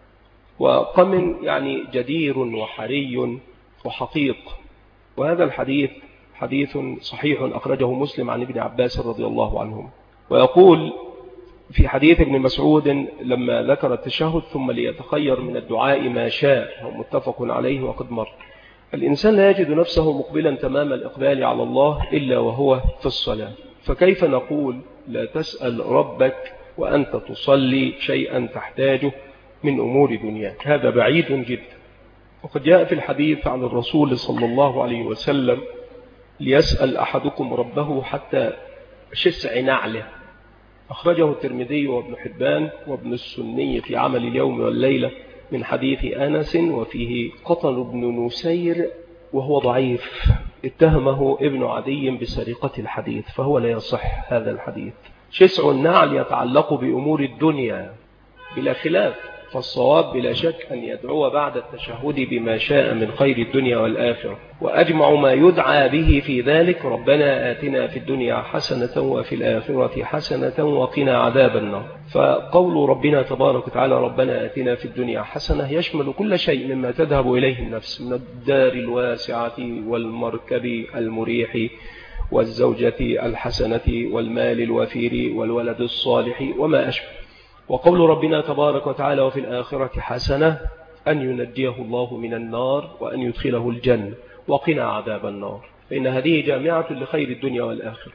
وقمن يعني جدير وحري وحقيق. وهذا الحديث حديث صحيح أخرجه مسلم عن ابن عباس رضي الله عنهم. ويقول في حديث ابن مسعود لما ذكر التشهد: ثم ليتخير من الدعاء ما شاء، هو متفق عليه وقد مر. الإنسان لا يجد نفسه مقبلا تمام الإقبال على الله إلا وهو في الصلاة، فكيف نقول لا تسأل ربك وأنت تصلي شيئا تحتاجه من أمور دنياك؟ هذا بعيد جدا. وقد جاء في الحديث عن الرسول صلى الله عليه وسلم: ليسأل أحدكم ربه حتى شسع نعله، أخرجه الترمذي وابن حبان وابن السني في عمل اليوم والليلة من حديث أنس، وفيه قطن بن نسير وهو ضعيف، اتهمه ابن عدي بسرقة الحديث، فهو لا يصح هذا الحديث. شسع النعل يتعلق بأمور الدنيا بلا خلاف، فالصواب بلا شك أن يدعو بعد التشهد بما شاء من خير الدنيا والآخرة. وأجمع ما يدعى به في ذلك: ربنا آتنا في الدنيا حسنة وفي الآخرة حسنة وقنا عذاب النار. فقول ربنا تبارك وتعالى ربنا آتنا في الدنيا حسنة يشمل كل شيء مما تذهب إليه النفس من الدار الواسعة والمركب المريح والزوجة الحسنة والمال الوفير والولد الصالح وما أشبه. وقول ربنا تبارك وتعالى وفي الآخرة حسنة أن ينجيه الله من النار وأن يدخله الجنة وقنا عذاب النار، فإن هذه جامعة لخير الدنيا والآخرة.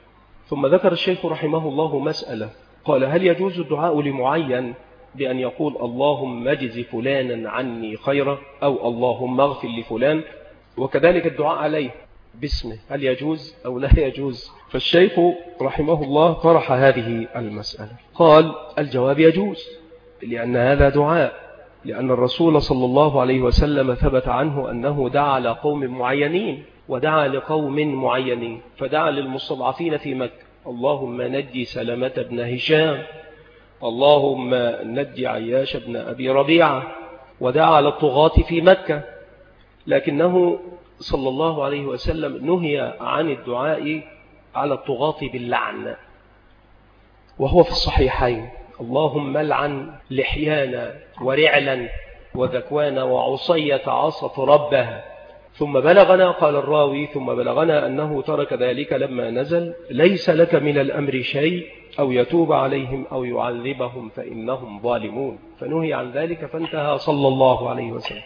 ثم ذكر الشيخ رحمه الله مسألة، قال: هل يجوز الدعاء لمعين بأن يقول اللهم اجز فلانا عني خيرا، أو اللهم اغفر لفلان، وكذلك الدعاء عليه باسمه، هل يجوز أو لا يجوز؟ فالشيخ رحمه الله طرح هذه المسألة، قال: الجواب يجوز، لأن هذا دعاء، لأن الرسول صلى الله عليه وسلم ثبت عنه أنه دعا لقوم معينين ودعا لقوم معينين، فدعا للمستضعفين في مكة: اللهم نجي سلمة بن هشام، اللهم نجي عياش بن أبي ربيعة، ودعا للطغاة في مكة. لكنه صلى الله عليه وسلم نهي عن الدعاء على الطغاة باللعن، وهو في الصحيحين: اللهم لعن لحيانا ورعلا وذكوان وعصية عصت ربها. ثم بلغنا، قال الراوي: ثم بلغنا أنه ترك ذلك لما نزل: ليس لك من الأمر شيء، أو يتوب عليهم أو يعذبهم فإنهم ظالمون، فنهي عن ذلك فانتهى صلى الله عليه وسلم.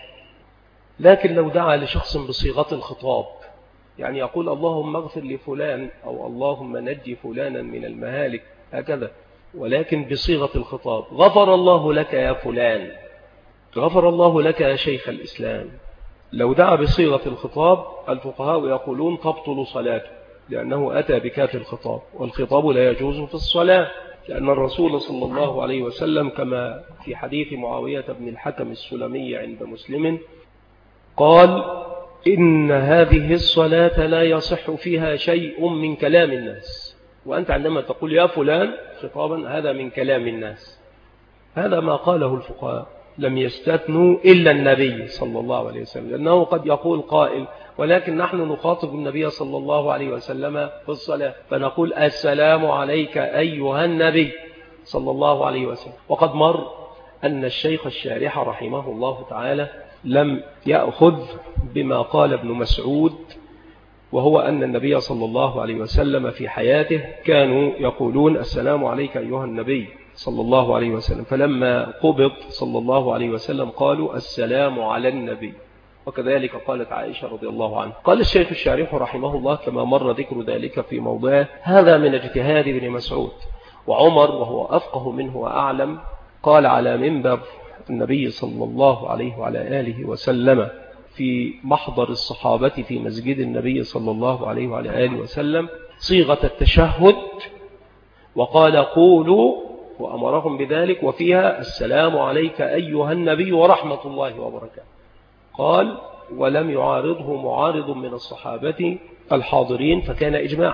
لكن لو دعا لشخص بصيغة الخطاب، يعني يقول اللهم اغفر لفلان أو اللهم نجي فلانا من المهالك هكذا، ولكن بصيغة الخطاب: غفر الله لك يا فلان، غفر الله لك يا شيخ الإسلام، لو دعا بصيغة الخطاب الفقهاء يقولون تبطل صلاته، لأنه أتى بكاف الخطاب، والخطاب لا يجوز في الصلاة، لأن الرسول صلى الله عليه وسلم كما في حديث معاوية بن الحكم السلمي عند مسلم قال: إن هذه الصلاة لا يصح فيها شيء من كلام الناس. وأنت عندما تقول يا فلان خطابا هذا من كلام الناس. هذا ما قاله الفقهاء، لم يستثنوا إلا النبي صلى الله عليه وسلم، لأنه قد يقول قائل: ولكن نحن نخاطب النبي صلى الله عليه وسلم في الصلاة، فنقول السلام عليك أيها النبي صلى الله عليه وسلم. وقد مر أن الشيخ الشارح رحمه الله تعالى لم يأخذ بما قال ابن مسعود، وهو أن النبي صلى الله عليه وسلم في حياته كانوا يقولون السلام عليك أيها النبي صلى الله عليه وسلم، فلما قبض صلى الله عليه وسلم قالوا السلام على النبي. وكذلك قالت عائشة رضي الله عنها. قال الشيخ الشارح رحمه الله كما مر ذكر ذلك في موضعه: هذا من اجتهاد ابن مسعود. وعمر وهو أفقه منه وأعلم قال على منبر النبي صلى الله عليه وعلى آله وسلم في محضر الصحابة في مسجد النبي صلى الله عليه وعلى آله وسلم صيغة التشهد، وقال قولوا، وأمرهم بذلك، وفيها السلام عليك أيها النبي ورحمة الله وبركاته. قال: ولم يعارضه معارض من الصحابة الحاضرين، فكان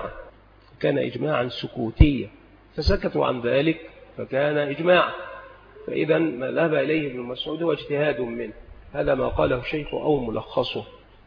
إجماعا سكوتيا، فسكتوا عن ذلك فكان إجماعا. فإذا ما ذهب إليه ابن مسعود هو اجتهاد منه، هذا ما قاله الشيخ أو ملخصه.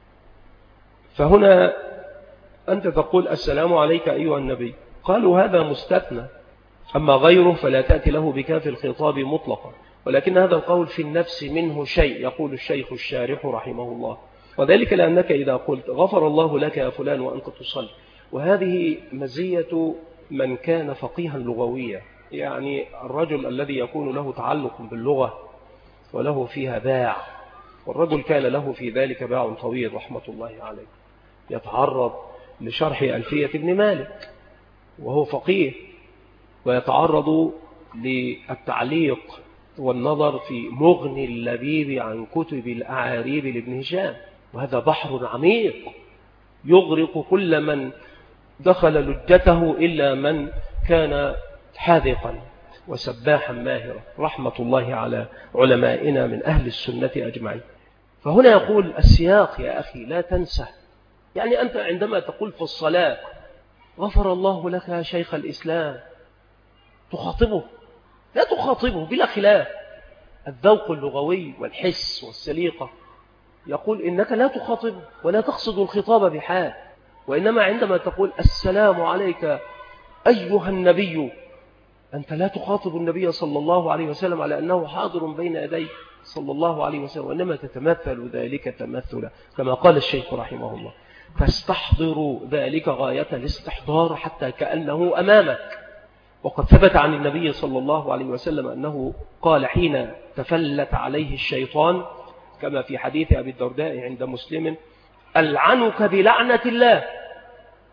فهنا أنت تقول السلام عليك أيها النبي، قالوا هذا مستثنى، أما غيره فلا تأتي له بكاف الخطاب مطلقا. ولكن هذا القول في النفس منه شيء، يقول الشيخ الشارح رحمه الله، وذلك لأنك إذا قلت غفر الله لك يا فلان وأنت تصلي، وهذه مزية من كان فقيها لغويا، يعني الرجل الذي يكون له تعلق باللغة وله فيها باع، والرجل كان له في ذلك باع طويل رحمة الله عليه، يتعرض لشرح ألفية ابن مالك وهو فقيه، ويتعرض للتعليق والنظر في مغني اللبيب عن كتب الأعاريب لابن هشام، وهذا بحر عميق يغرق كل من دخل لجته إلا من كان حاذقا وسباحا ماهرا، رحمة الله على علمائنا من أهل السنة أجمعين. فهنا يقول السياق يا أخي لا تنسى، يعني أنت عندما تقول في الصلاة غفر الله لك يا شيخ الإسلام تخاطبه، لا تخاطبه بلا خلاف. الذوق اللغوي والحس والسليقة يقول إنك لا تخاطبه ولا تقصد الخطاب بحال، وإنما عندما تقول السلام عليك أيها النبي أنت لا تخاطب النبي صلى الله عليه وسلم على أنه حاضر بين يديك صلى الله عليه وسلم، وإنما تتمثل ذلك تمثلا كما قال الشيخ رحمه الله: تستحضر ذلك غاية الاستحضار حتى كأنه أمامك. وقد ثبت عن النبي صلى الله عليه وسلم أنه قال حين تفلت عليه الشيطان كما في حديث أبي الدرداء عند مسلم: ألعنك بلعنة الله.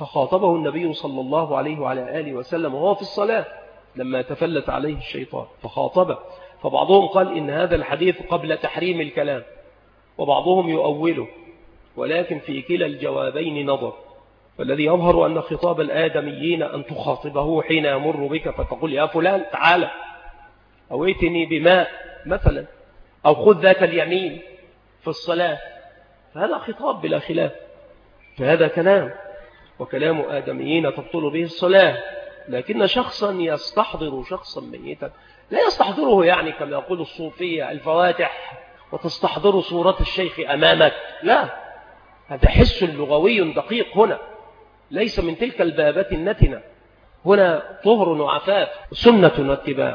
فخاطبه النبي صلى الله عليه وعلى آله وسلم وهو في الصلاة لما تفلت عليه الشيطان فخاطبه. فبعضهم قال إن هذا الحديث قبل تحريم الكلام، وبعضهم يؤوله، ولكن في كلا الجوابين نظر. فالذي يظهر أن خطاب الآدميين أن تخاطبه حين يمر بك فتقول يا فلان تعالى، أو ائتني بماء مثلا، أو خذ ذاك اليمين في الصلاة، فهذا خطاب بلا خلاف، فهذا كلام، وكلام آدميين تبطل به الصلاة. لكن شخصا يستحضر شخصا ميتا لا يستحضره يعني كما يقول الصوفية الفواتح وتستحضر صورة الشيخ أمامك، لا، هذا حس لغوي دقيق هنا، ليس من تلك البابات النتنة، هنا طهر وعفاف سنة واتباع.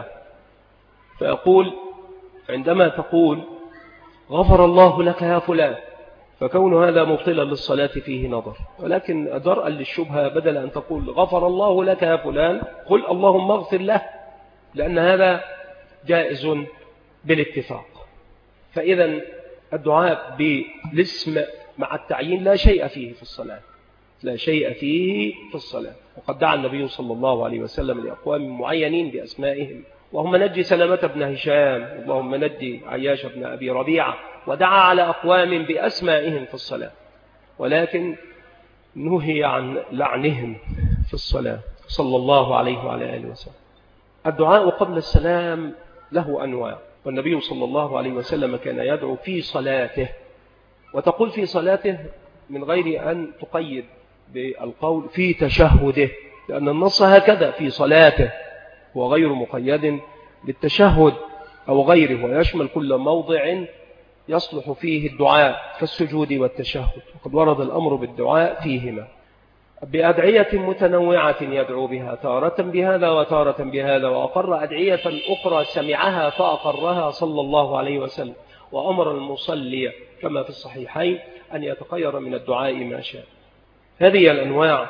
فيقول عندما تقول غفر الله لك يا فلان، فكون هذا مبطلا للصلاة فيه نظر، ولكن درءا للشبهة بدل أن تقول غفر الله لك يا فلان قل اللهم اغفر له، لأن هذا جائز بالاتفاق. فإذا الدعاء بالاسم مع التعيين لا شيء فيه في الصلاة، لا شيء فيه في الصلاة. وقد دعا النبي صلى الله عليه وسلم لأقوام معينين بأسمائهم، اللهم نجي سلمة بن هشام، اللهم نجي عياش بن أبي ربيعة، ودعا على أقوام بأسمائهم في الصلاة، ولكن نهي عن لعنهم في الصلاة صلى الله عليه وعلى آله وسلم. الدعاء قبل السلام له أنواع، والنبي صلى الله عليه وسلم كان يدعو في صلاته، وتقول في صلاته من غير أن تقيد بالقول في تشهده، لأن النص هكذا في صلاته، هو غير مقيد بالتشهد أو غيره، ويشمل كل موضع يصلح فيه الدعاء كالسجود والتشهد، وقد ورد الأمر بالدعاء فيهما بأدعية متنوعة يدعو بها، تارة بهذا وتارة بهذا، وأقر أدعية أخرى سمعها فأقرها صلى الله عليه وسلم، وأمر المصلي كما في الصحيحين أن يتخير من الدعاء ما شاء. هذه الأنواع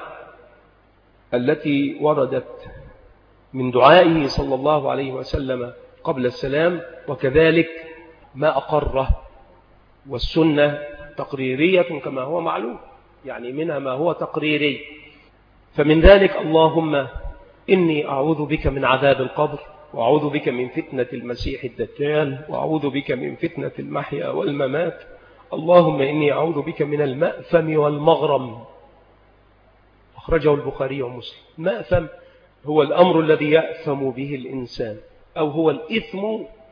التي وردت من دعائه صلى الله عليه وسلم قبل السلام، وكذلك ما أقره، والسنة تقريرية كما هو معلوم، يعني منها ما هو تقريري، فمن ذلك اللهم إني أعوذ بك من عذاب القبر، وأعوذ بك من فتنة المسيح الدجال، وأعوذ بك من فتنة المحيا والممات، اللهم إني أعوذ بك من المأثم والمغرم، أخرجه البخاري ومسلم. مأثم هو الأمر الذي يأثم به الإنسان، أو هو الإثم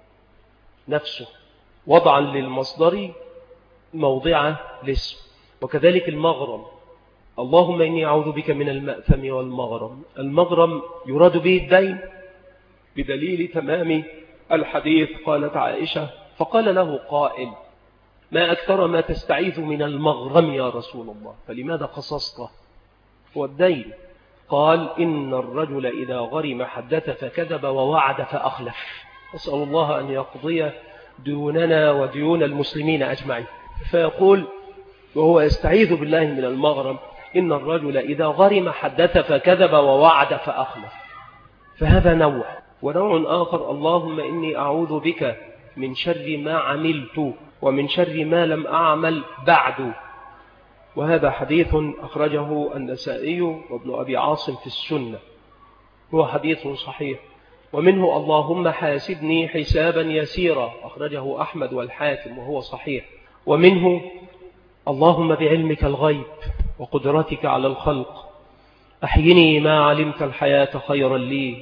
نفسه وضعا للمصدر موضع الاسم، وكذلك المغرم، اللهم إني أعوذ بك من المأثم والمغرم. المغرم يراد به الدين بدليل تمام الحديث، قالت عائشة فقال له قائل ما أكثر ما تستعيذ من المغرم يا رسول الله، فلماذا قصصته؟ هو الدين. قال إن الرجل إذا غرم حدث فكذب ووعد فأخلف، أسأل الله أن يقضي ديوننا وديون المسلمين أجمعين. فيقول وهو يستعيذ بالله من المغرم إن الرجل إذا غرم حدث فكذب ووعد فأخلف، فهذا نوع. ونوع آخر اللهم إني أعوذ بك من شر ما عملت ومن شر ما لم أعمل بعد، وهذا حديث أخرجه النسائي وابن أبي عاصم في السنة، هو حديث صحيح. ومنه اللهم حاسبني حسابا يسيرا، أخرجه أحمد والحاكم وهو صحيح. ومنه اللهم بعلمك الغيب وقدرتك على الخلق أحيني ما علمت الحياة خيرا لي،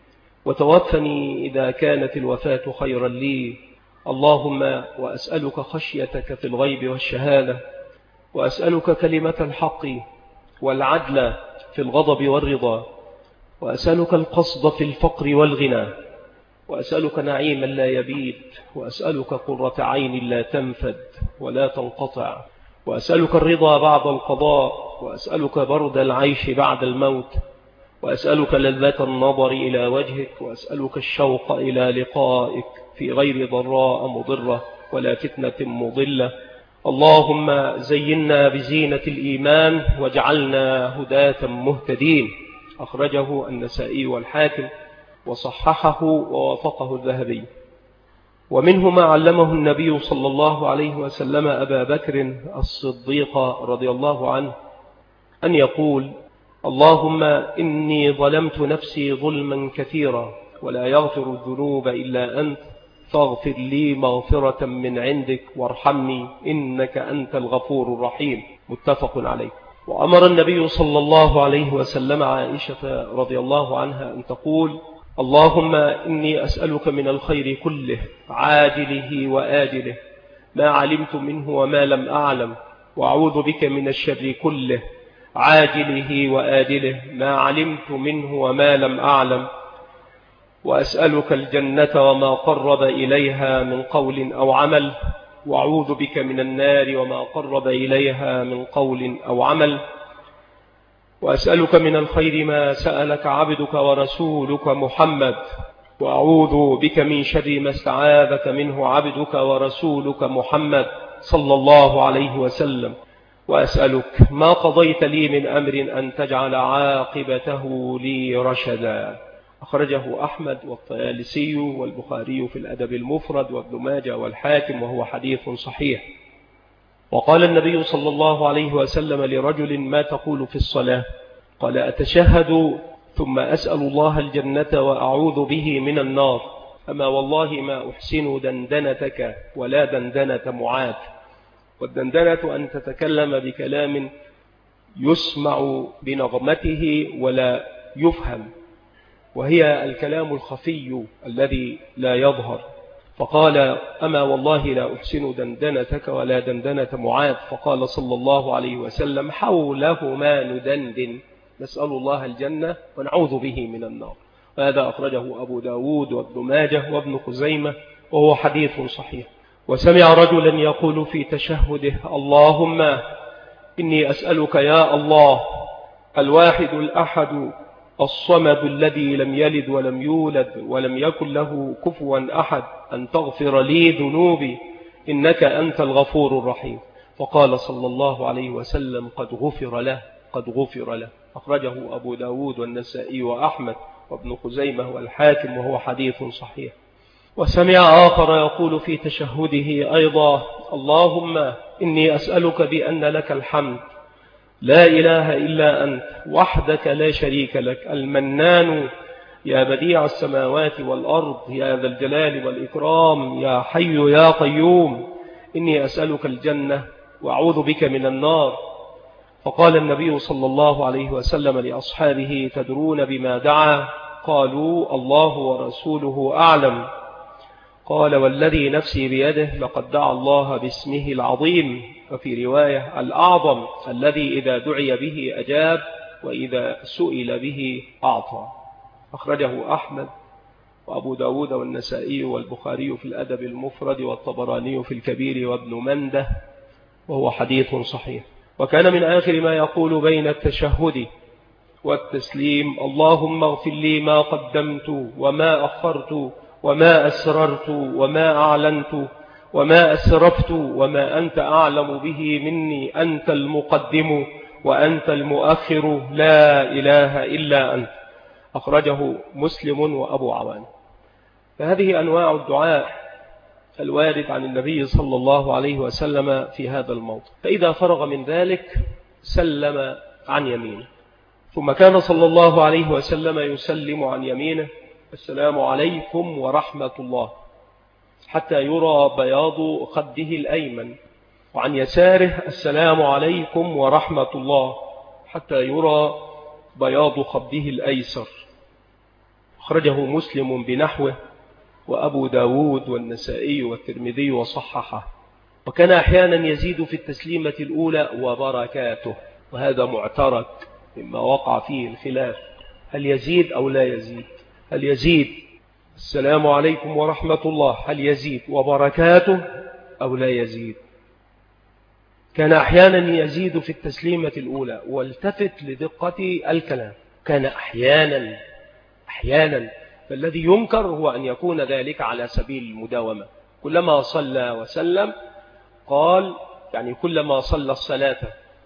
وتوفني إذا كانت الوفاة خيرا لي، اللهم وأسألك خشيتك في الغيب والشهادة، وأسألك كلمة الحق والعدل في الغضب والرضا، وأسألك القصد في الفقر والغنى، وأسألك نعيما لا يبيد، وأسألك قرة عين لا تنفد ولا تنقطع، وأسألك الرضا بعد القضاء، وأسألك برد العيش بعد الموت، وأسألك لذة النظر إلى وجهك، وأسألك الشوق إلى لقائك في غير ضراء مضرة ولا فتنة مضلة. اللهم زينا بزينة الإيمان واجعلنا هداة مهتدين، أخرجه النسائي والحاكم وصححه ووافقه الذهبي. ومنه ما علمه النبي صلى الله عليه وسلم أبا بكر الصديق رضي الله عنه أن يقول اللهم إني ظلمت نفسي ظلما كثيرا ولا يغفر الذنوب إلا أنت، فاغفر لي مغفرة من عندك وارحمني إنك أنت الغفور الرحيم. متفق عليه. وأمر النبي صلى الله عليه وسلم عائشة رضي الله عنها أن تقول: اللهم إني أسألك من الخير كله عاجله وآجله ما علمت منه وما لم أعلم، وأعوذ بك من الشر كله عاجله وآجله ما علمت منه وما لم أعلم، وأسألك الجنة وما قرب إليها من قول أو عمل، وأعوذ بك من النار وما قرب إليها من قول أو عمل، وأسألك من الخير ما سألك عبدك ورسولك محمد، وأعوذ بك من شر ما استعاذك منه عبدك ورسولك محمد صلى الله عليه وسلم، وأسألك ما قضيت لي من أمر أن تجعل عاقبته لي رشدا. أخرجه أحمد والطيالسي والبخاري في الأدب المفرد وابن ماجه والحاكم، وهو حديث صحيح. وقال النبي صلى الله عليه وسلم لرجل: ما تقول في الصلاة؟ قال: أتشهد ثم أسأل الله الجنة وأعوذ به من النار. أما والله ما أحسن دندنتك ولا دندنة معاذ. والدندنة أن تتكلم بكلام يسمع بنغمته ولا يفهم، وهي الكلام الخفي الذي لا يظهر. فقال: أما والله لا أحسن دندنتك ولا دندنة معاذ. فقال صلى الله عليه وسلم: حولهما ندندن، نسأل الله الجنة ونعوذ به من النار. هذا أخرجه أبو داود وابن ماجه وابن خزيمة، وهو حديث صحيح. وسمع رجلا يقول في تشهده: اللهم إني أسألك يا الله الواحد الأحد الصمد الذي لم يلد ولم يولد ولم يكن له كفوا أحد أن تغفر لي ذنوبي إنك أنت الغفور الرحيم. فقال صلى الله عليه وسلم: قد غفر له، قد غفر له. أخرجه أبو داود والنسائي وأحمد وابن خزيمة والحاكم، وهو حديث صحيح. وسمع آخر يقول في تشهده أيضا: اللهم إني أسألك بأن لك الحمد لا إله إلا أنت وحدك لا شريك لك، المنان يا بديع السماوات والأرض يا ذا الجلال والإكرام يا حي يا قيوم، إني أسألك الجنة وأعوذ بك من النار. فقال النبي صلى الله عليه وسلم لأصحابه: تدرون بما دعا؟ قالوا: الله ورسوله أعلم. قال: والذي نفسي بيده لقد دعا الله باسمه العظيم، وفي رواية الأعظم الذي إذا دعي به أجاب وإذا سئل به أعطى. أخرجه أحمد وأبو داود والنسائي والبخاري في الأدب المفرد والطبراني في الكبير وابن منده، وهو حديث صحيح. وكان من آخر ما يقول بين التشهد والتسليم: اللهم اغفر لي ما قدمت وما أخرت وما أسررت وما أعلنت وما أسرفت وما أنت أعلم به مني، أنت المقدم وأنت المؤخر لا إله إلا أنت. أخرجه مسلم وأبو عوان. فهذه أنواع الدعاء الوارد عن النبي صلى الله عليه وسلم في هذا الموضع. فإذا فرغ من ذلك سلم عن يمينه، ثم كان صلى الله عليه وسلم يسلم عن يمينه: السلام عليكم ورحمة الله، حتى يرى بياض خده الأيمن، وعن يساره: السلام عليكم ورحمة الله، حتى يرى بياض خده الأيسر. أخرجه مسلم بنحوه وأبو داود والنسائي والترمذي وصححه. وكان أحيانا يزيد في التسليمة الأولى: وبركاته، وهذا معترك مما وقع فيه الخلاف، هل يزيد أو لا يزيد؟ هل يزيد السلام عليكم ورحمة الله، هل يزيد وبركاته أو لا يزيد؟ كان أحيانا يزيد في التسليمة الأولى، والتفت لدقة الكلام، كان أحيانا فالذي ينكر هو أن يكون ذلك على سبيل المداومة. كلما صلى وسلم قال، يعني كلما صلى الصلاة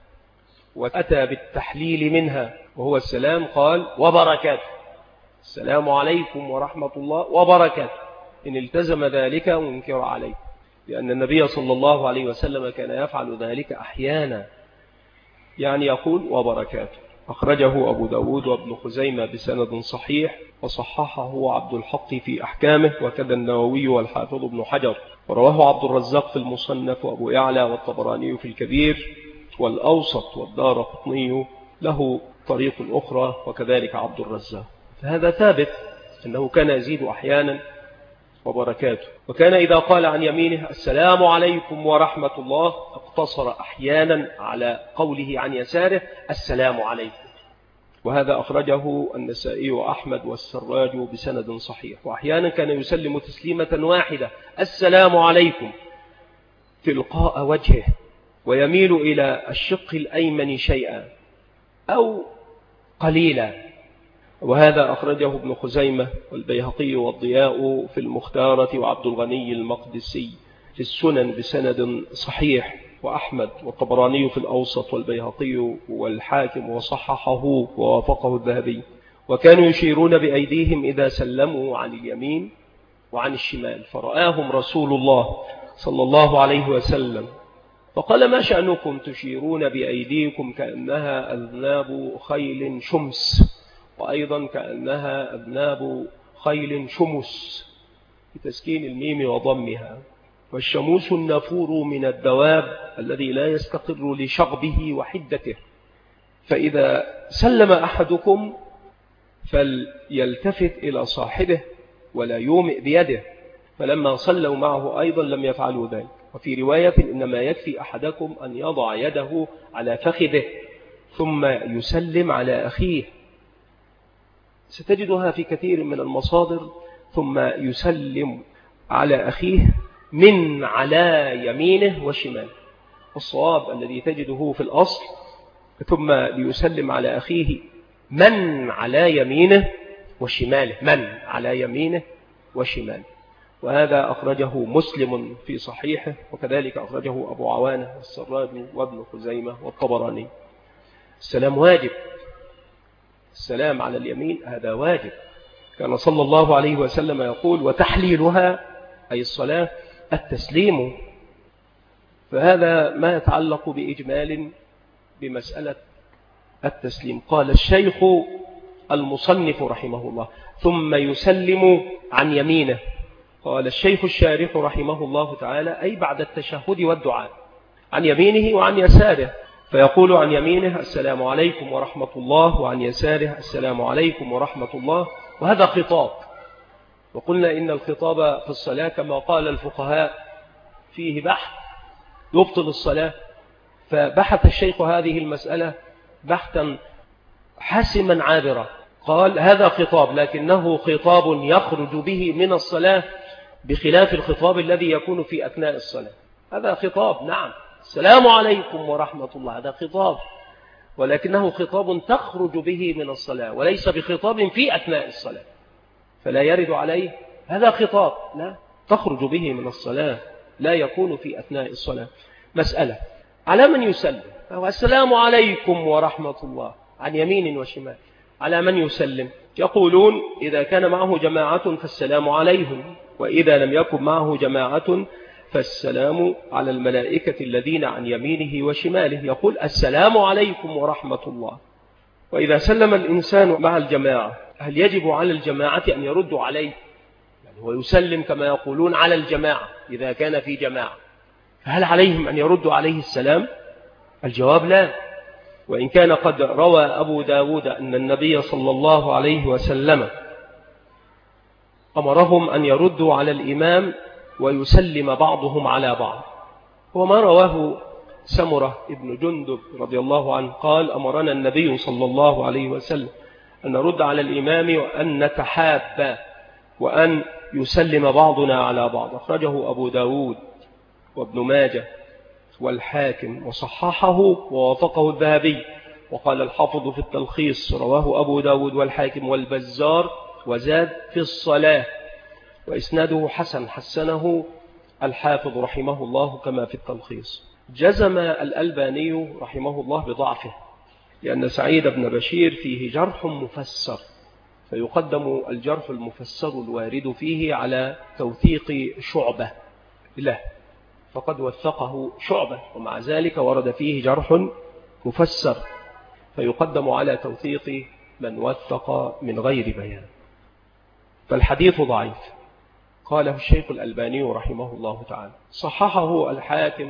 وأتى بالتحليل منها وهو السلام قال: وبركاته، السلام عليكم ورحمة الله وبركاته، إن التزم ذلك وانكر عليه، لأن النبي صلى الله عليه وسلم كان يفعل ذلك أحيانا، يعني يقول وبركاته. أخرجه أبو داود وابن خزيمة بسند صحيح، وصححه عبد الحق في أحكامه، وكذا النووي والحافظ ابن حجر، ورواه عبد الرزاق في المصنف، وأبو يعلى والطبراني في الكبير والأوسط، والدارقطني له طريق أخرى، وكذلك عبد الرزاق. فهذا ثابت أنه كان يزيد أحيانا وبركاته، وكان إذا قال عن يمينه السلام عليكم ورحمة الله اقتصر أحيانا على قوله عن يساره السلام عليكم. وهذا أخرجه النسائي وأحمد والسراج بسند صحيح. وأحيانا كان يسلم تسليمة واحدة السلام عليكم تلقاء وجهه، ويميل إلى الشق الأيمن شيئا أو قليلا. وهذا أخرجه ابن خزيمة والبيهقي والضياء في المختارة، وعبد الغني المقدسي في السنن بسند صحيح، وأحمد والطبراني في الأوسط، والبيهقي والحاكم وصححه ووافقه الذهبي. وكانوا يشيرون بأيديهم إذا سلموا عن اليمين وعن الشمال، فرآهم رسول الله صلى الله عليه وسلم فقال ما شأنكم تشيرون بأيديكم كأنها أذناب خيل شمس، وأيضا كأنها أذناب خيل شمس بتسكين الميم وضمها. والشموس النافور من الدواب الذي لا يستقر لشغبه وحدته، فإذا سلم أحدكم فليلتفت إلى صاحبه ولا يومئ بيده، فلما صلوا معه أيضا لم يفعلوا ذلك. وفي رواية إنما يكفي أحدكم أن يضع يده على فخذه ثم يسلم على أخيه، ستجدها في كثير من المصادر، ثم يسلم على أخيه من على يمينه وشماله. والصواب الذي تجده في الأصل ثم ليسلم على أخيه من على يمينه وشماله، من على يمينه وشماله. وهذا أخرجه مسلم في صحيحه، وكذلك أخرجه أبو عوانة والسراج وابن خزيمة والطبراني. السلام واجب، السلام على اليمين هذا واجب. كان صلى الله عليه وسلم يقول وتحليلها أي الصلاة التسليم. فهذا ما يتعلق بإجمال بمسألة التسليم. قال الشيخ المصنف رحمه الله ثم يسلم عن يمينه. قال الشيخ الشارح رحمه الله تعالى أي بعد التشهد والدعاء عن يمينه وعن يساره، فيقول عن يمينه السلام عليكم ورحمة الله، وعن يساره السلام عليكم ورحمة الله. وهذا خطاب، وقلنا إن الخطاب في الصلاة كما قال الفقهاء فيه بحث يبطل الصلاة، فبحث الشيخ هذه المسألة بحثا حاسما عابرا. قال هذا خطاب لكنه خطاب يخرج به من الصلاة بخلاف الخطاب الذي يكون في أثناء الصلاة. هذا خطاب نعم السلام عليكم ورحمة الله، هذا خطاب، ولكنه خطاب تخرج به من الصلاة وليس بخطاب في أثناء الصلاة، فلا يرد عليه هذا خطاب، لا تخرج به من الصلاة لا يكون في أثناء الصلاة. مسألة على من يسلم، السلام عليكم ورحمة الله عن يمين وشمال، على من يسلم؟ يقولون إذا كان معه جماعة فالسلام عليهم، وإذا لم يكن معه جماعة فالسلام على الملائكة الذين عن يمينه وشماله. يقول السلام عليكم ورحمة الله. وإذا سلم الإنسان مع الجماعة هل يجب على الجماعة أن يردوا عليه؟ يعني هو يسلم كما يقولون على الجماعة إذا كان في جماعة، فهل عليهم أن يردوا عليه السلام؟ الجواب لا. وإن كان قد روى أبو داود أن النبي صلى الله عليه وسلم أمرهم أن يردوا على الإمام ويسلم بعضهم على بعض. وما رواه سمرة ابن جندب رضي الله عنه قال أمرنا النبي صلى الله عليه وسلم أن نرد على الإمام وأن نتحاب وأن يسلم بعضنا على بعض. أخرجه أبو داود وابن ماجه والحاكم وصححه ووافقه الذهبي. وقال الحافظ في التلخيص رواه أبو داود والحاكم والبزار وزاد في الصلاة، وإسناده حسن، حسنه الحافظ رحمه الله كما في التلخيص. جزم الألباني رحمه الله بضعفه، لأن سعيد بن بشير فيه جرح مفسر، فيقدم الجرح المفسر الوارد فيه على توثيق شعبة له، فقد وثقه شعبة ومع ذلك ورد فيه جرح مفسر، فيقدم على توثيق من وثق من غير بيان، فالحديث ضعيف. قاله الشيخ الألباني رحمه الله تعالى، صححه الحاكم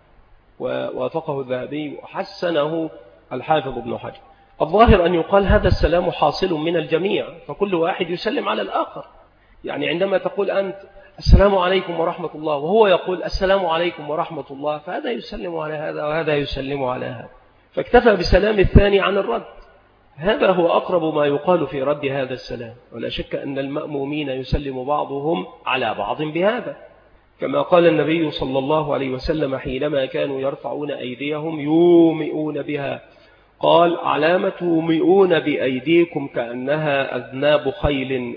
ووافقه الذهبي وحسنه الحافظ ابن حجر. الظاهر أن يقال هذا السلام حاصل من الجميع، فكل واحد يسلم على الآخر. يعني عندما تقول أنت السلام عليكم ورحمة الله وهو يقول السلام عليكم ورحمة الله، فهذا يسلم على هذا وهذا يسلم على هذا، فاكتفى بسلام الثاني عن الرد. هذا هو أقرب ما يقال في رد هذا السلام، ولا شك أن المأمومين يسلم بعضهم على بعض بهذا، كما قال النبي صلى الله عليه وسلم حينما كانوا يرفعون أيديهم يومئون بها، قال علامة تومئون بأيديكم كأنها أذناب خيل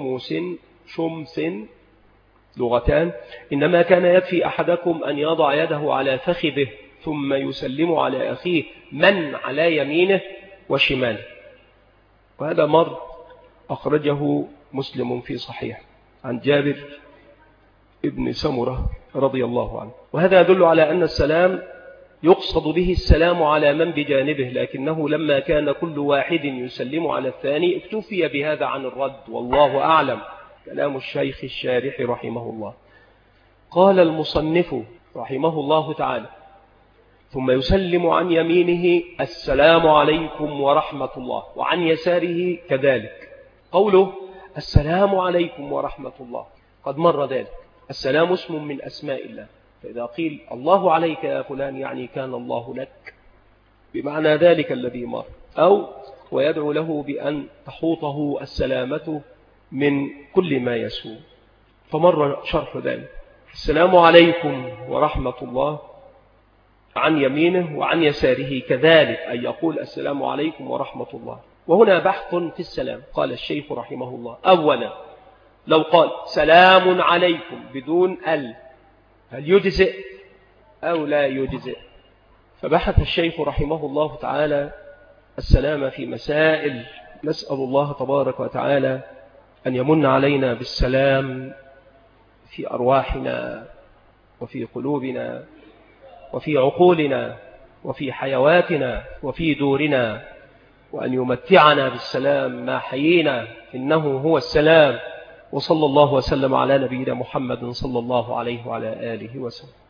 شمس لغتان، إنما كان يكفي أحدكم أن يضع يده على فخذه ثم يسلم على أخيه من على يمينه وشماله. وهذا مر أخرجه مسلم في صحيح عن جابر ابن سمرة رضي الله عنه. وهذا يدل على أن السلام يقصد به السلام على من بجانبه، لكنه لما كان كل واحد يسلم على الثاني اكتفي بهذا عن الرد، والله أعلم. كلام الشيخ الشارح رحمه الله. قال المصنف رحمه الله تعالى ثم يسلم عن يمينه السلام عليكم ورحمة الله، وعن يساره كذلك. قوله السلام عليكم ورحمة الله قد مر ذلك. السلام اسم من أسماء الله، فإذا قيل الله عليك يا فلان يعني كان الله لك، بمعنى ذلك الذي مر. أو ويدعو له بأن تحوطه السلامة من كل ما يسوء، فمر شرح ذلك. السلام عليكم ورحمة الله عن يمينه وعن يساره كذلك، أي يقول السلام عليكم ورحمة الله. وهنا بحث في السلام. قال الشيخ رحمه الله أولا لو قال سلام عليكم بدون هل يجزئ أو لا يجزئ؟ فبحث الشيخ رحمه الله تعالى السلام في مسائل. نسأل الله تبارك وتعالى أن يمن علينا بالسلام في أرواحنا وفي قلوبنا وفي عقولنا وفي حيواتنا وفي دورنا، وأن يمتعنا بالسلام ما حيينا، إنه هو السلام. وصلى الله وسلم على نبينا محمد صلى الله عليه وعلى آله وسلم.